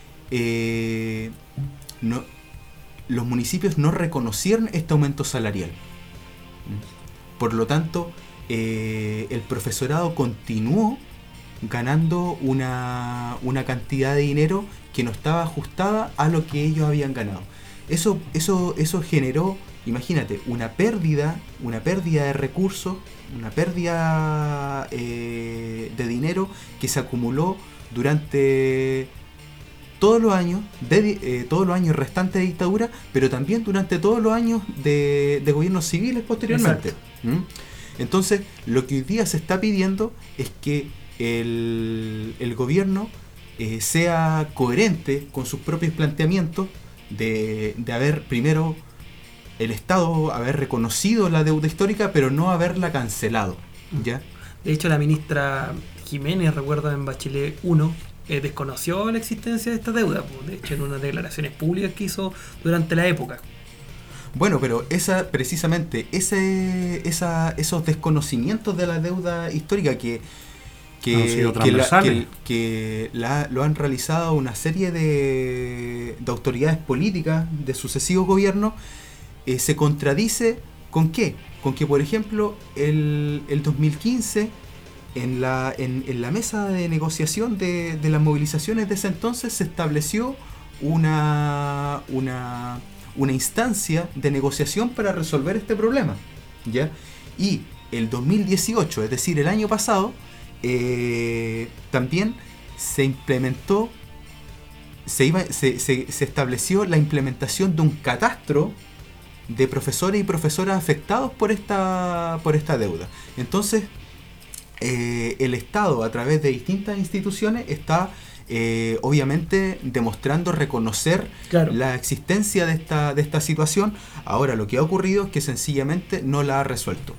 los municipios no reconocieron este aumento salarial. Por lo tanto, el profesorado continuó ganando una cantidad de dinero que no estaba ajustada a lo que ellos habían ganado. Eso generó, imagínate, una pérdida de recursos, una pérdida de dinero que se acumuló durante todos los años restantes de dictadura, pero también durante todos los años de gobiernos civiles posteriormente. Entonces, lo que hoy día se está pidiendo es que el gobierno sea coherente con sus propios planteamientos de haber, primero, el Estado haber reconocido la deuda histórica, pero no haberla cancelado, ¿ya? De hecho, la ministra Jiménez, recuerdo en Bachelet 1, desconoció la existencia de esta deuda, de hecho en unas declaraciones públicas que hizo durante la época. Bueno, pero esos desconocimientos de la deuda histórica que lo han realizado una serie de autoridades políticas de sucesivos gobiernos, se contradice ¿con qué? Con que, por ejemplo, el 2015, en la mesa de negociación de las movilizaciones de ese entonces, se estableció una instancia de negociación para resolver este problema, ¿ya? Y el 2018, es decir, el año pasado, también se implementó, se estableció la implementación de un catastro de profesores y profesoras afectados por esta deuda. Entonces, el Estado, a través de distintas instituciones, está obviamente demostrando reconocer la existencia de esta situación. Ahora, lo que ha ocurrido es que sencillamente no la ha resuelto.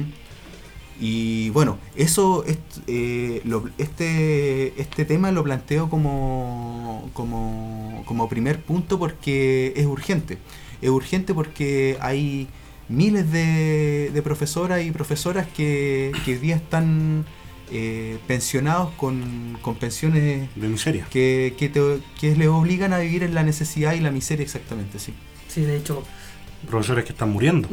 Y bueno, eso este tema lo planteo como primer punto porque es urgente. Es urgente porque hay miles de profesoras y profesoras que hoy día están pensionados con pensiones de miseria que les obligan a vivir en la necesidad y la miseria, exactamente, sí. Sí, de hecho, profesores que están muriendo.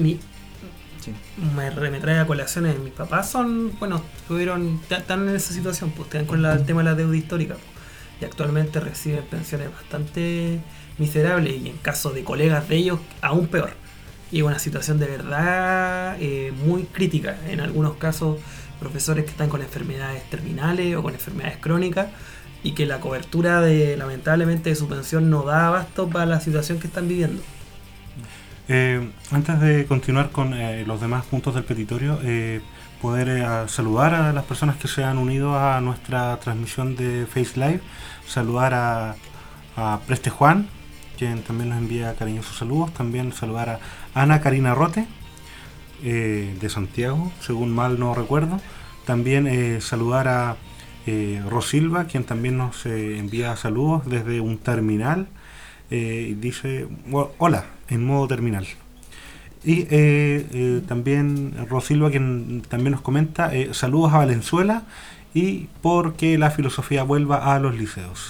Me trae a colaciones. Mis papás están en esa situación, pues están con el tema de la deuda histórica, pues, y actualmente reciben pensiones bastante miserables, y en caso de colegas de ellos aún peor, y una situación de verdad muy crítica. En algunos casos, profesores que están con enfermedades terminales o con enfermedades crónicas, y que la cobertura lamentablemente de su pensión no da abasto para la situación que están viviendo. Antes de continuar con los demás puntos del petitorio, poder saludar a las personas que se han unido a nuestra transmisión de Face Live. Saludar a Preste Juan, quien también nos envía cariñosos saludos. También saludar a Ana Karina Rote, de Santiago, según mal no recuerdo. También saludar a Rosilva, quien también nos envía saludos desde un terminal. Dice hola en modo terminal. Y también Rosilva, quien también nos comenta saludos a Valenzuela y porque la filosofía vuelva a los liceos.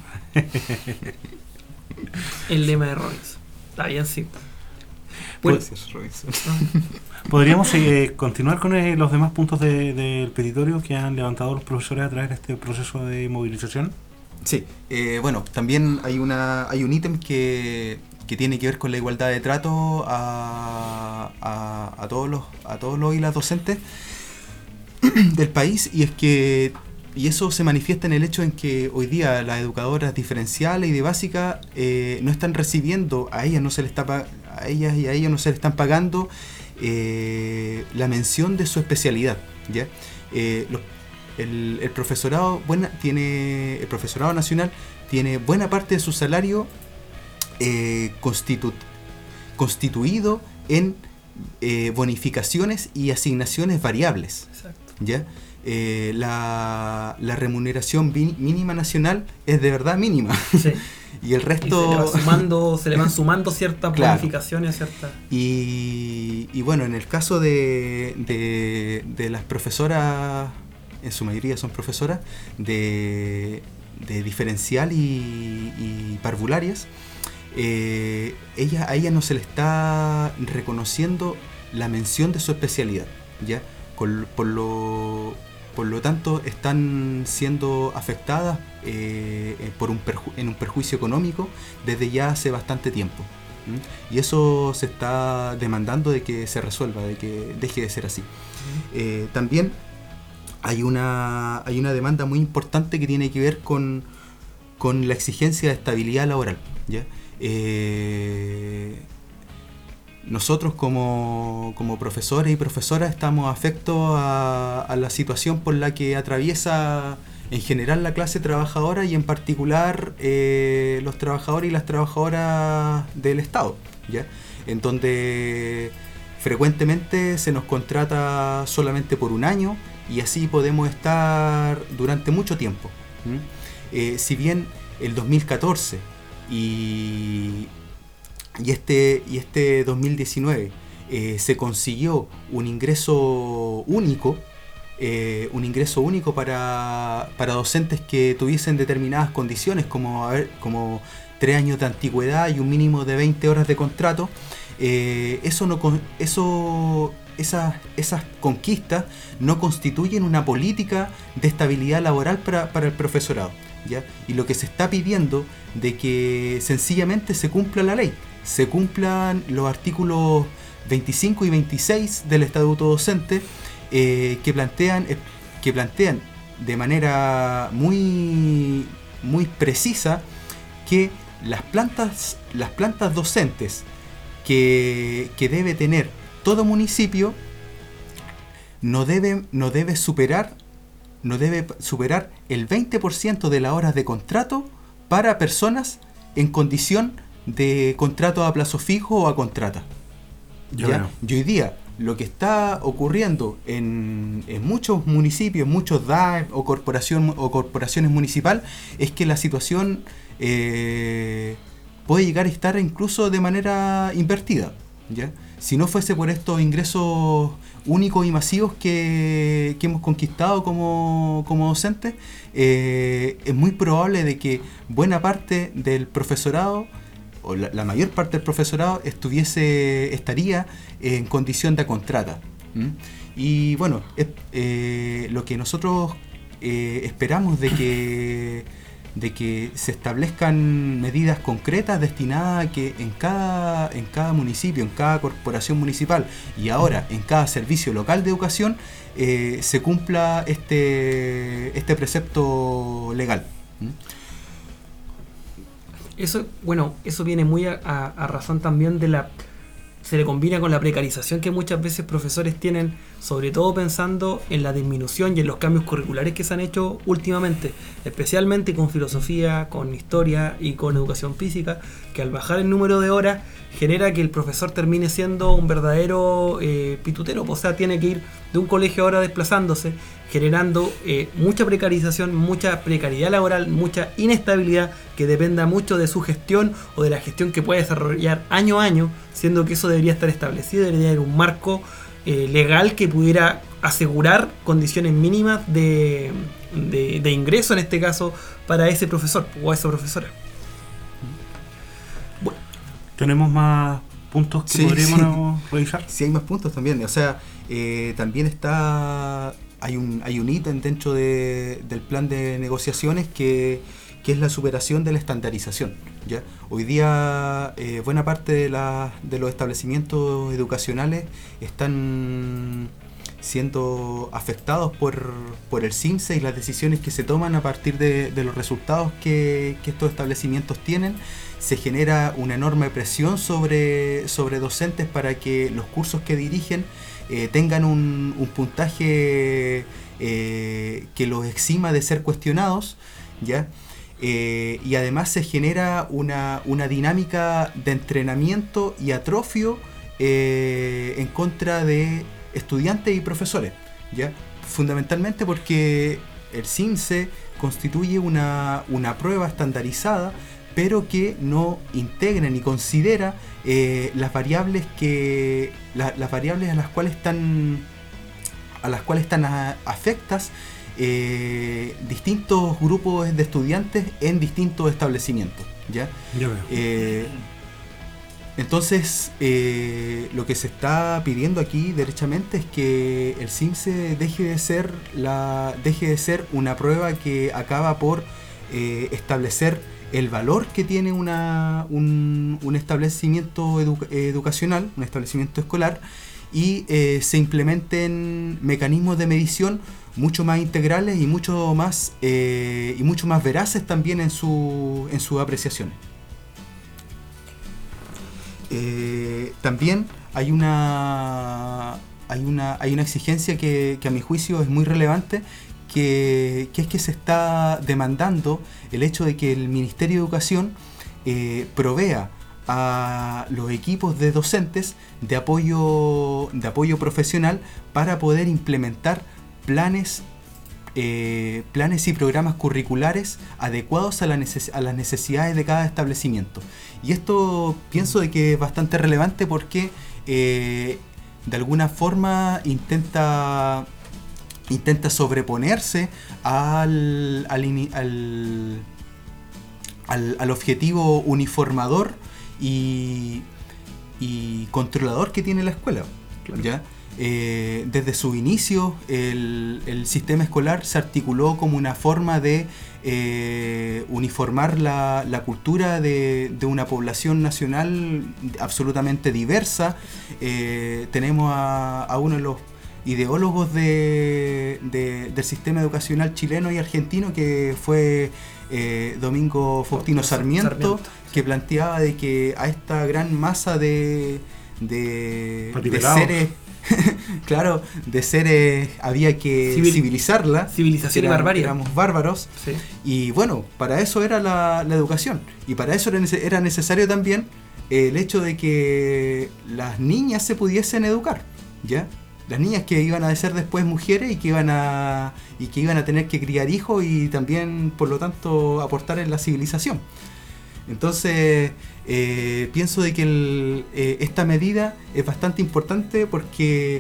El lema de Robinson. Está bien, sí. Gracias, Robinson. Podríamos continuar con los demás puntos del petitorio que han levantado los profesores a través de este proceso de movilización. Sí, bueno, también hay un ítem que que tiene que ver con la igualdad de trato a todos los y las docentes del país, y eso se manifiesta en el hecho en que hoy día las educadoras diferenciales y de básica no están recibiendo, a ellas y a ellos no se le están pagando la mención de su especialidad, ¿ya? El profesorado el profesorado nacional tiene buena parte de su salario constituido en bonificaciones y asignaciones variables. Exacto. ¿Ya? La remuneración mínima nacional es de verdad mínima. Sí. Y el resto... se le van sumando ciertas claro. bonificaciones, ciertas... Y bueno, en el caso de las profesoras, en su mayoría son profesoras, de diferencial y parvularias, a ellas no se le está reconociendo la mención de su especialidad, ¿ya? Por lo tanto, están siendo afectadas en un perjuicio económico desde ya hace bastante tiempo. Y eso se está demandando de que se resuelva, de que deje de ser así. También hay una demanda muy importante que tiene que ver con la exigencia de estabilidad laboral, ¿ya? Nosotros como profesores y profesoras estamos afectos a la situación por la que atraviesa en general la clase trabajadora y en particular los trabajadores y las trabajadoras del Estado, ¿ya? En donde frecuentemente se nos contrata solamente por un año y así podemos estar durante mucho tiempo. Si bien el 2014 y este 2019 se consiguió un ingreso único para docentes que tuviesen determinadas condiciones como 3 años de antigüedad y un mínimo de 20 horas de contrato, esas conquistas no constituyen una política de estabilidad laboral para el profesorado, ¿ya? Y lo que se está pidiendo de que sencillamente se cumpla la ley, se cumplan los artículos 25 y 26 del Estatuto Docente, que plantean de manera muy precisa que las plantas docentes que debe tener todo municipio no debe superar el 20% de las horas de contrato para personas en condición de contrato a plazo fijo o a contrata. ¿Ya? Y hoy día lo que está ocurriendo en muchos municipios, muchos DAE o corporaciones municipales, es que la situación puede llegar a estar incluso de manera invertida, ¿ya? Si no fuese por estos ingresos únicos y masivos que hemos conquistado como docentes, es muy probable de que buena parte del profesorado, o la mayor parte del profesorado, estaría en condición de contrata. Y bueno, lo que nosotros esperamos de que se establezcan medidas concretas destinadas a que en cada municipio, en cada corporación municipal y ahora en cada servicio local de educación se cumpla este precepto legal. Eso viene muy a razón también se le combina con la precarización que muchas veces profesores tienen, sobre todo pensando en la disminución y en los cambios curriculares que se han hecho últimamente, especialmente con filosofía, con historia y con educación física, que al bajar el número de horas genera que el profesor termine siendo un verdadero pitutero, o sea, tiene que ir de un colegio ahora desplazándose, generando mucha precarización, mucha precariedad laboral, mucha inestabilidad que dependa mucho de su gestión o de la gestión que puede desarrollar año a año, siendo que eso debería estar establecido, debería haber un marco legal que pudiera asegurar condiciones mínimas de ingreso, en este caso, para ese profesor o esa profesora. Bueno. ¿Tenemos más puntos que podríamos revisar? Sí, hay más puntos también. O sea, también hay un ítem dentro del plan de negociaciones que que es la superación de la estandarización, ¿ya? Hoy día buena parte de los establecimientos educacionales están siendo afectados por el CIMSE y las decisiones que se toman a partir de los resultados que estos establecimientos tienen. Se genera una enorme presión sobre docentes para que los cursos que dirigen tengan un puntaje que los exima de ser cuestionados, ¿ya? Y además se genera una dinámica de entrenamiento y atrofio en contra de estudiantes y profesores, ¿ya? Fundamentalmente porque el CIMSE constituye una prueba estandarizada, pero que no integra ni considera las variables a las cuales están afectas distintos grupos de estudiantes en distintos establecimientos, ¿ya? Ya veo. Entonces, lo que se está pidiendo aquí derechamente es que el CIMSE deje de ser una prueba que acaba por establecer el valor que tiene un establecimiento educacional, un establecimiento escolar, y se implementen mecanismos de medición mucho más integrales y mucho más veraces también en sus apreciaciones. También hay una exigencia que a mi juicio es muy relevante, que es que se está demandando el hecho de que el Ministerio de Educación provea a los equipos de docentes de apoyo profesional para poder implementar planes y programas curriculares adecuados a las necesidades de cada establecimiento. Y esto pienso de que es bastante relevante porque de alguna forma intenta sobreponerse al objetivo uniformador y controlador que tiene la escuela, claro. ¿Ya? Desde su inicio el sistema escolar se articuló como una forma de uniformar la cultura de una población nacional absolutamente diversa. Tenemos a uno de los ideólogos del sistema educacional chileno y argentino, que fue Domingo Faustino Sarmiento, que planteaba de que a esta gran masa de seres claro, de seres había que civilizarla. Civilización y barbarie. Éramos bárbaros. Sí. Y bueno, para eso era la educación. Y para eso era necesario también el hecho de que las niñas se pudiesen educar, ¿ya? Las niñas que iban a ser después mujeres y que iban a tener que criar hijos y también, por lo tanto, aportar en la civilización. Entonces, pienso de que esta medida es bastante importante porque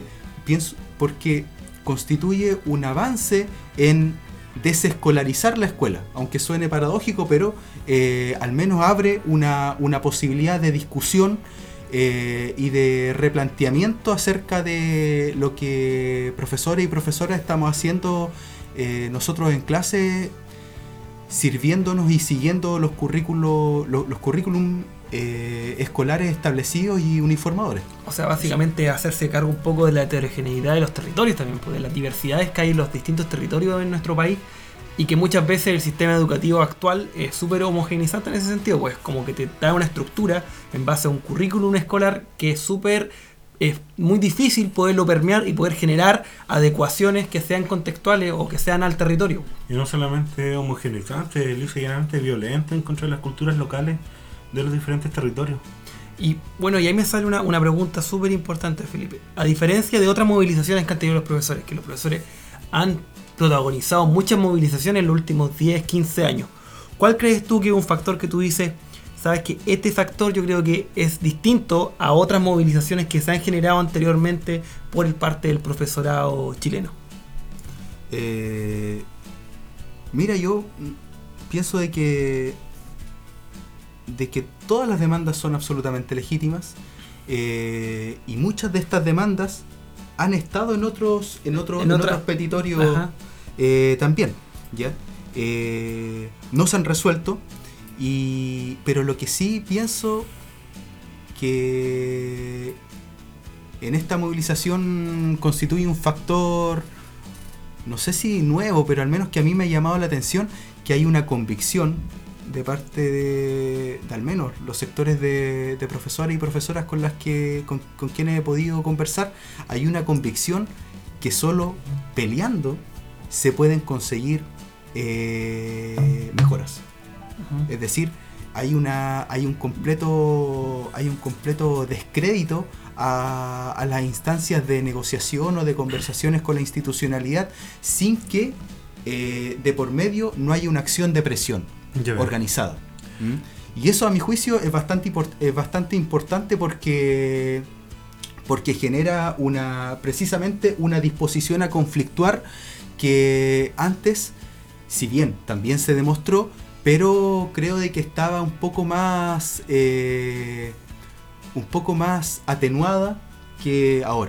constituye un avance en desescolarizar la escuela, aunque suene paradójico, pero al menos abre una posibilidad de discusión y de replanteamiento acerca de lo que profesores y profesoras estamos haciendo nosotros en clase, sirviéndonos y siguiendo los currículum escolares establecidos y uniformadores. O sea, básicamente hacerse cargo un poco de la heterogeneidad de los territorios también, pues, de las diversidades que hay en los distintos territorios en nuestro país, y que muchas veces el sistema educativo actual es súper homogeneizante en ese sentido, pues como que te da una estructura en base a un currículum escolar que es muy difícil poderlo permear y poder generar adecuaciones que sean contextuales o que sean al territorio. Y no solamente homogeneizante, lisa y llanamente violento en contra de las culturas locales de los diferentes territorios. Y bueno, y ahí me sale una pregunta súper importante, Felipe. A diferencia de otras movilizaciones que han tenido los profesores, que los profesores han protagonizado muchas movilizaciones en los últimos 10, 15 años, ¿cuál crees tú que es un factor que tú dices, sabes que este factor yo creo que es distinto a otras movilizaciones que se han generado anteriormente por parte del profesorado chileno? Mira, yo pienso de que todas las demandas son absolutamente legítimas, y muchas de estas demandas han estado en otros petitorios también, ¿ya? no se han resuelto, pero lo que sí pienso que en esta movilización constituye un factor, no sé si nuevo, pero al menos que a mí me ha llamado la atención, que hay una convicción de parte de al menos los sectores de profesores y profesoras con quienes he podido conversar. Hay una convicción que solo peleando se pueden conseguir mejoras. Uh-huh. Es decir, hay un completo descrédito a las instancias de negociación o de conversaciones con la institucionalidad sin que de por medio no haya una acción de presión organizada. Y eso, a mi juicio, es bastante importante porque genera precisamente una disposición a conflictuar que antes, si bien también se demostró, pero creo de que estaba un poco más atenuada que ahora.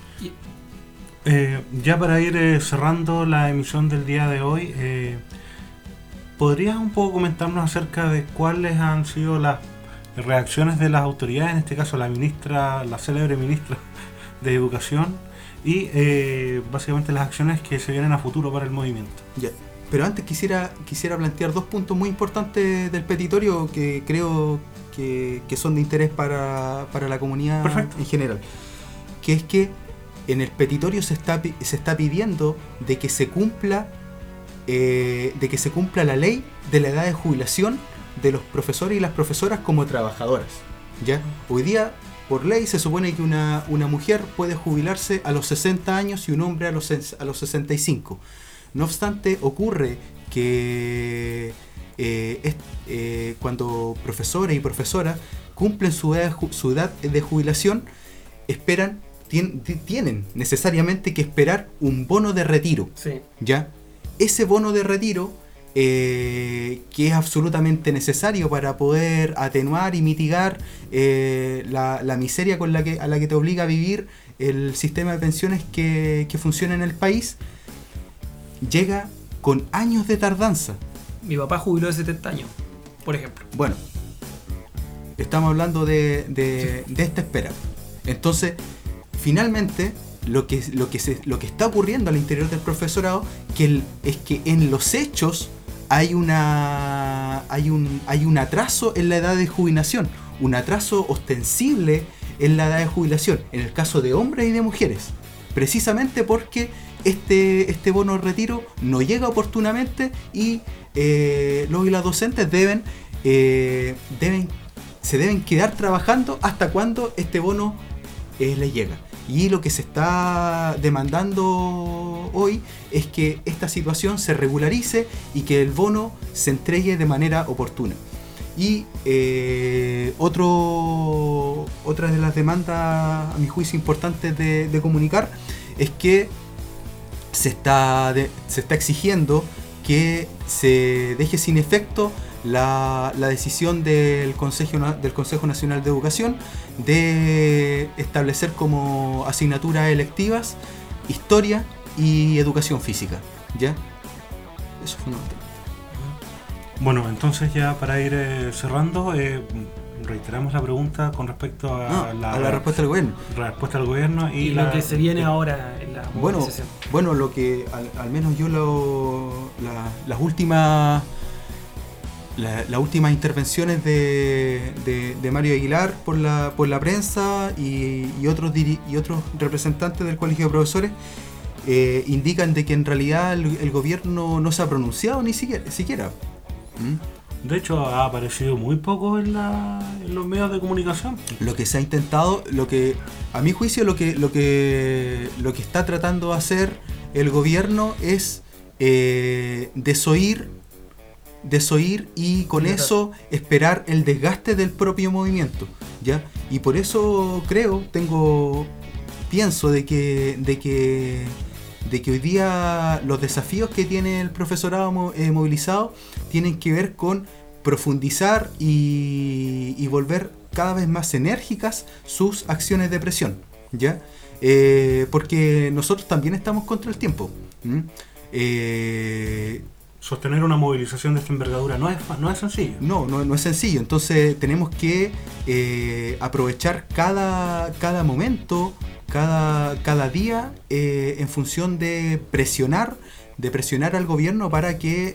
Ya para ir cerrando la emisión del día de hoy, ¿podrías un poco comentarnos acerca de cuáles han sido las reacciones de las autoridades, en este caso la célebre ministra de Educación, y básicamente las acciones que se vienen a futuro para el movimiento? Ya. Pero antes quisiera plantear 2 puntos muy importantes del petitorio que creo que son de interés para la comunidad. Perfecto. En general. Que es que en el petitorio se está pidiendo de que se cumpla la ley de la edad de jubilación de los profesores y las profesoras como trabajadoras. ¿Ya? Hoy día, por ley, se supone que una mujer puede jubilarse a los 60 años y un hombre a los 65. No obstante, ocurre que cuando profesores y profesoras cumplen su edad de jubilación, tienen necesariamente que esperar un bono de retiro. Sí. ¿Ya? Ese bono de retiro, que es absolutamente necesario para poder atenuar y mitigar la miseria a la que te obliga a vivir el sistema de pensiones que funciona en el país, llega con años de tardanza. Mi papá jubiló de 70 años, por ejemplo. Bueno, estamos hablando de esta espera. Entonces, finalmente, lo que está ocurriendo al interior del profesorado es que en los hechos hay un atraso en la edad de jubilación, un atraso ostensible en la edad de jubilación, en el caso de hombres y de mujeres, precisamente porque este bono de retiro no llega oportunamente y los y las docentes se deben quedar trabajando hasta cuando este bono les llega. Y lo que se está demandando hoy es que esta situación se regularice y que el bono se entregue de manera oportuna. Y otra de las demandas, a mi juicio, importantes de comunicar es que se está exigiendo que se deje sin efecto la decisión del Consejo Nacional de Educación de establecer como asignaturas electivas historia y educación física. ¿Ya? Eso es fundamental. Bueno, entonces ya para ir cerrando, reiteramos la pregunta con respecto a la respuesta del gobierno. La respuesta del gobierno y lo que se viene ahora en la movilización. Bueno, lo que al menos yo las últimas intervenciones de Mario Aguilar por la prensa y otros representantes del Colegio de Profesores indican de que en realidad el gobierno no se ha pronunciado ni siquiera. De hecho, ha aparecido muy poco en los medios de comunicación. Lo que se ha intentado, a mi juicio, lo que está tratando de hacer el gobierno es desoír y con eso esperar el desgaste del propio movimiento, ¿ya? Y por eso pienso de que hoy día los desafíos que tiene el profesorado movilizado tienen que ver con profundizar y volver cada vez más enérgicas sus acciones de presión, ¿ya? Porque nosotros también estamos contra el tiempo. sostener una movilización de esta envergadura no es sencillo. No es sencillo. Entonces tenemos que aprovechar cada momento, cada día, en función de presionar al gobierno para que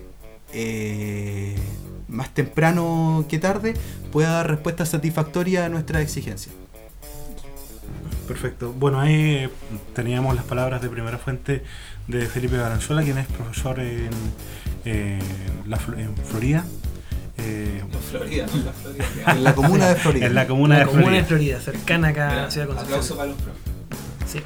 más temprano que tarde pueda dar respuesta satisfactoria a nuestras exigencias. Perfecto. Bueno, ahí teníamos las palabras de primera fuente de Felipe Valenzuela, quien es profesor en Florida. En la comuna de Florida. En la comuna de Florida, cercana acá a la ciudad de Concepción. Aplauso para los profes. Sí.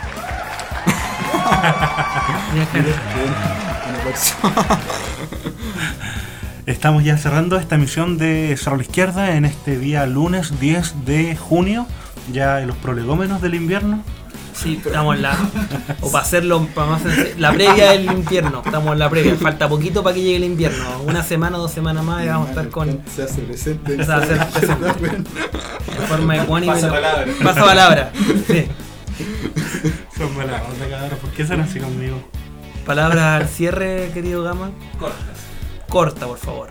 Estamos ya cerrando esta emisión de Cerro a la Izquierda en este día lunes 10 de junio, ya en los prolegómenos del invierno. Sí, estamos en la... O para hacerlo más la previa del invierno. Estamos en la previa. Falta poquito para que llegue el invierno. 1 semana, 2 semanas más y vamos a estar con... Se hace presente. Se hace presente. En forma de Juan y Pasa palabra. Pasa palabra. Sí. Son malas onda, cabrón. ¿Por qué son así conmigo? Palabras al cierre, querido Gama. Cortas. Corta, por favor.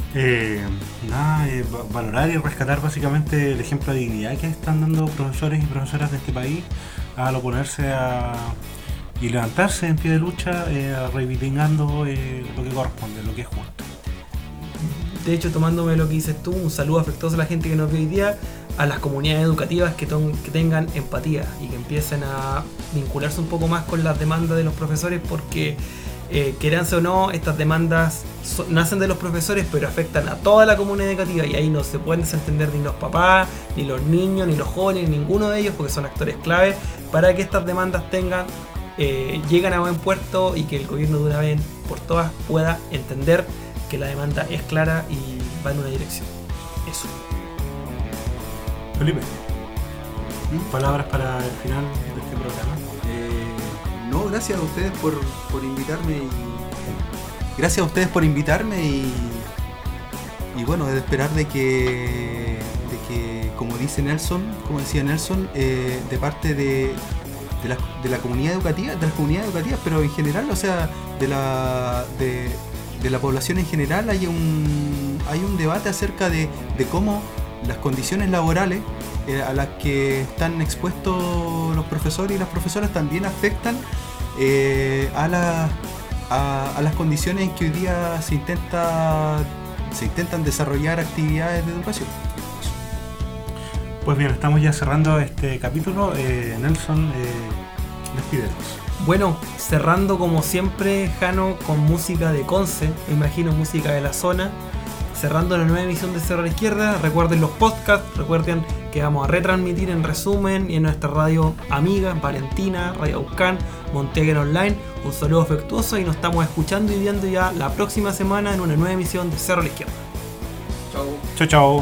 Valorar y rescatar básicamente el ejemplo de dignidad que están dando profesores y profesoras de este país al oponerse y levantarse en pie de lucha, reivindicando lo que corresponde, lo que es justo. De hecho, tomándome lo que dices tú, un saludo afectuoso a la gente que nos ve hoy día, a las comunidades educativas que tengan empatía y que empiecen a vincularse un poco más con las demandas de los profesores, porque queranse o no, estas demandas nacen de los profesores, pero afectan a toda la comunidad educativa, y ahí no se pueden desentender ni los papás, ni los niños, ni los jóvenes, ninguno de ellos, porque son actores clave para que estas demandas lleguen a buen puerto y que el gobierno de una vez por todas pueda entender que la demanda es clara y va en una dirección. Eso. Felipe, palabras para el final de este programa. No, gracias a ustedes por invitarme gracias a ustedes por invitarme y bueno, de esperar de que como decía Nelson, de parte de la comunidad educativa, de las comunidades educativas, pero en general, o sea, de la población en general, hay un debate acerca de cómo las condiciones laborales a las que están expuestos los profesores y las profesoras también afectan a las condiciones en que hoy día se intentan desarrollar actividades de educación. Pues bien, estamos ya cerrando este capítulo. Nelson, despídenos. Bueno, cerrando como siempre, Jano, con música de Conce, me imagino música de la zona. Cerrando la nueva emisión de Cerro a la Izquierda, recuerden los podcasts, recuerden que vamos a retransmitir en resumen y en nuestra radio amiga, Valentina, Radio Aucán, Monteaguer Online. Un saludo afectuoso y nos estamos escuchando y viendo ya la próxima semana en una nueva emisión de Cerro a la Izquierda. Chau, chau.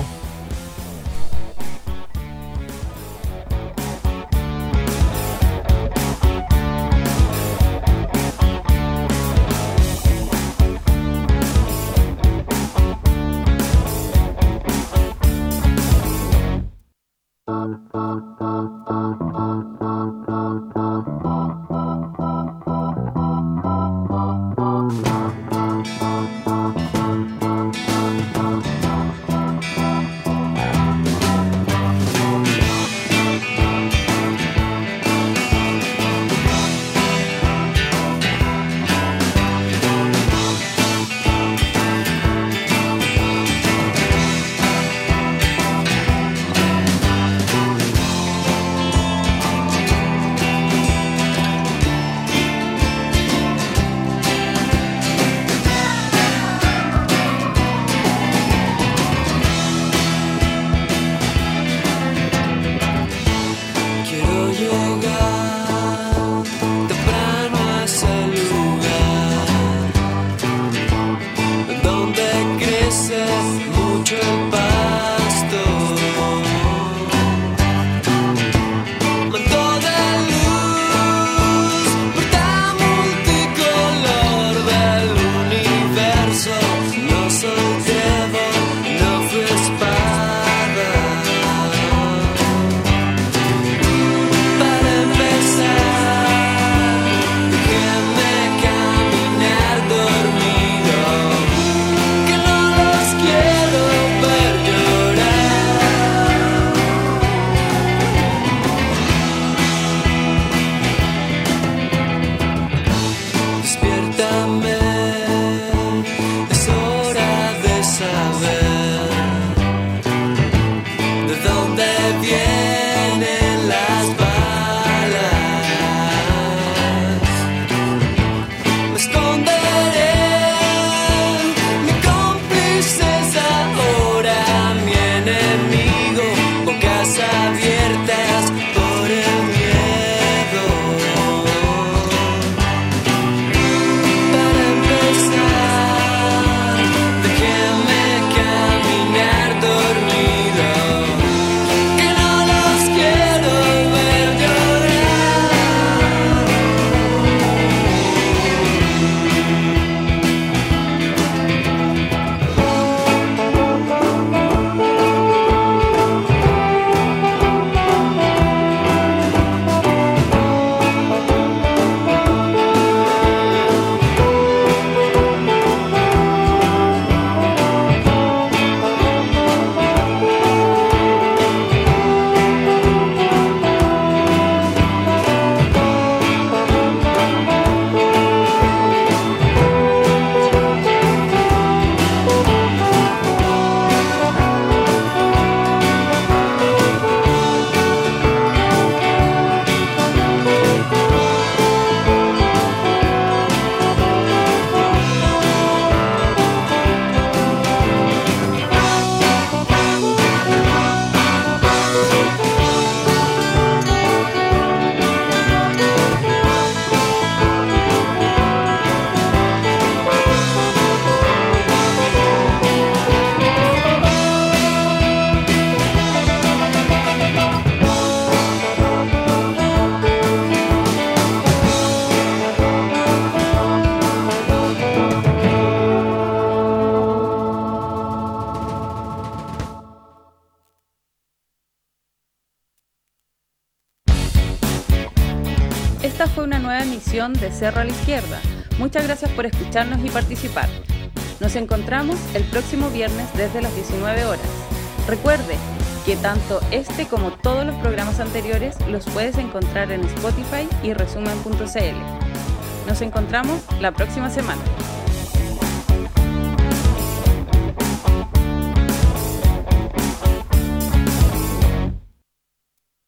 nueva emisión de Cerro a la Izquierda. Muchas gracias por escucharnos y participar. Nos encontramos el próximo viernes desde las 19 horas. Recuerde que tanto este como todos los programas anteriores los puedes encontrar en Spotify y resumen.cl. Nos encontramos la próxima semana.